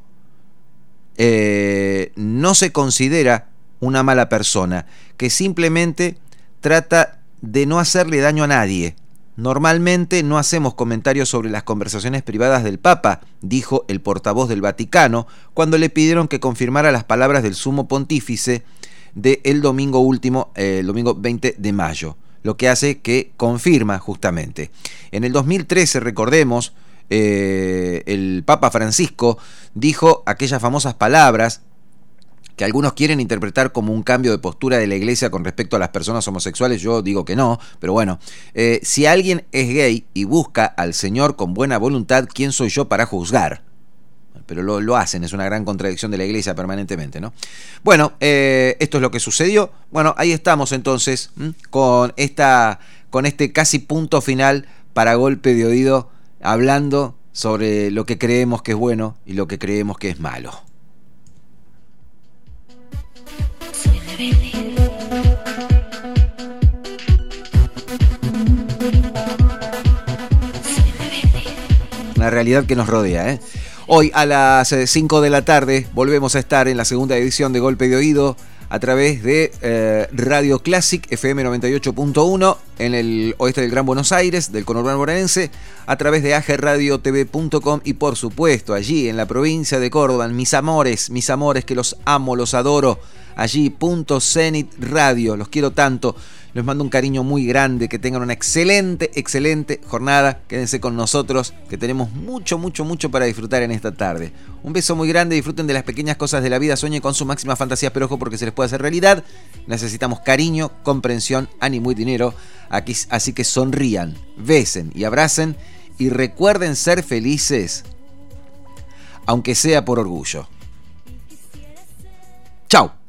no se considera una mala persona, que simplemente trata de no hacerle daño a nadie. Normalmente no hacemos comentarios sobre las conversaciones privadas del Papa, dijo el portavoz del Vaticano cuando le pidieron que confirmara las palabras del sumo pontífice del domingo último, el domingo 20 de mayo, lo que hace que confirma justamente. En el 2013, recordemos, el Papa Francisco dijo aquellas famosas palabras que algunos quieren interpretar como un cambio de postura de la Iglesia con respecto a las personas homosexuales. Yo digo que no, pero bueno, si alguien es gay y busca al Señor con buena voluntad, ¿quién soy yo para juzgar? Pero lo hacen, es una gran contradicción de la Iglesia permanentemente, ¿no? Bueno, esto es lo que sucedió. Bueno, ahí estamos entonces con este casi punto final para Golpe de Oído, hablando sobre lo que creemos que es bueno y lo que creemos que es malo. Una realidad que nos rodea, ¿eh? Hoy a las 5 de la tarde volvemos a estar en la segunda edición de Golpe de Oído a través de Radio Classic FM 98.1 en el oeste del Gran Buenos Aires, del conurbano bonaerense, a través de agerradiotv.com y por supuesto allí en la provincia de Córdoba, mis amores que los amo, los adoro, allí Zenit Radio, los quiero tanto, les mando un cariño muy grande, que tengan una excelente jornada, quédense con nosotros, que tenemos mucho para disfrutar en esta tarde. Un beso muy grande, disfruten de las pequeñas cosas de la vida, sueñen con sus máximas fantasías, pero ojo porque se les puede hacer realidad, necesitamos cariño, comprensión, ánimo y dinero, aquí, así que sonrían, besen y abracen y recuerden ser felices, aunque sea por orgullo. Chau.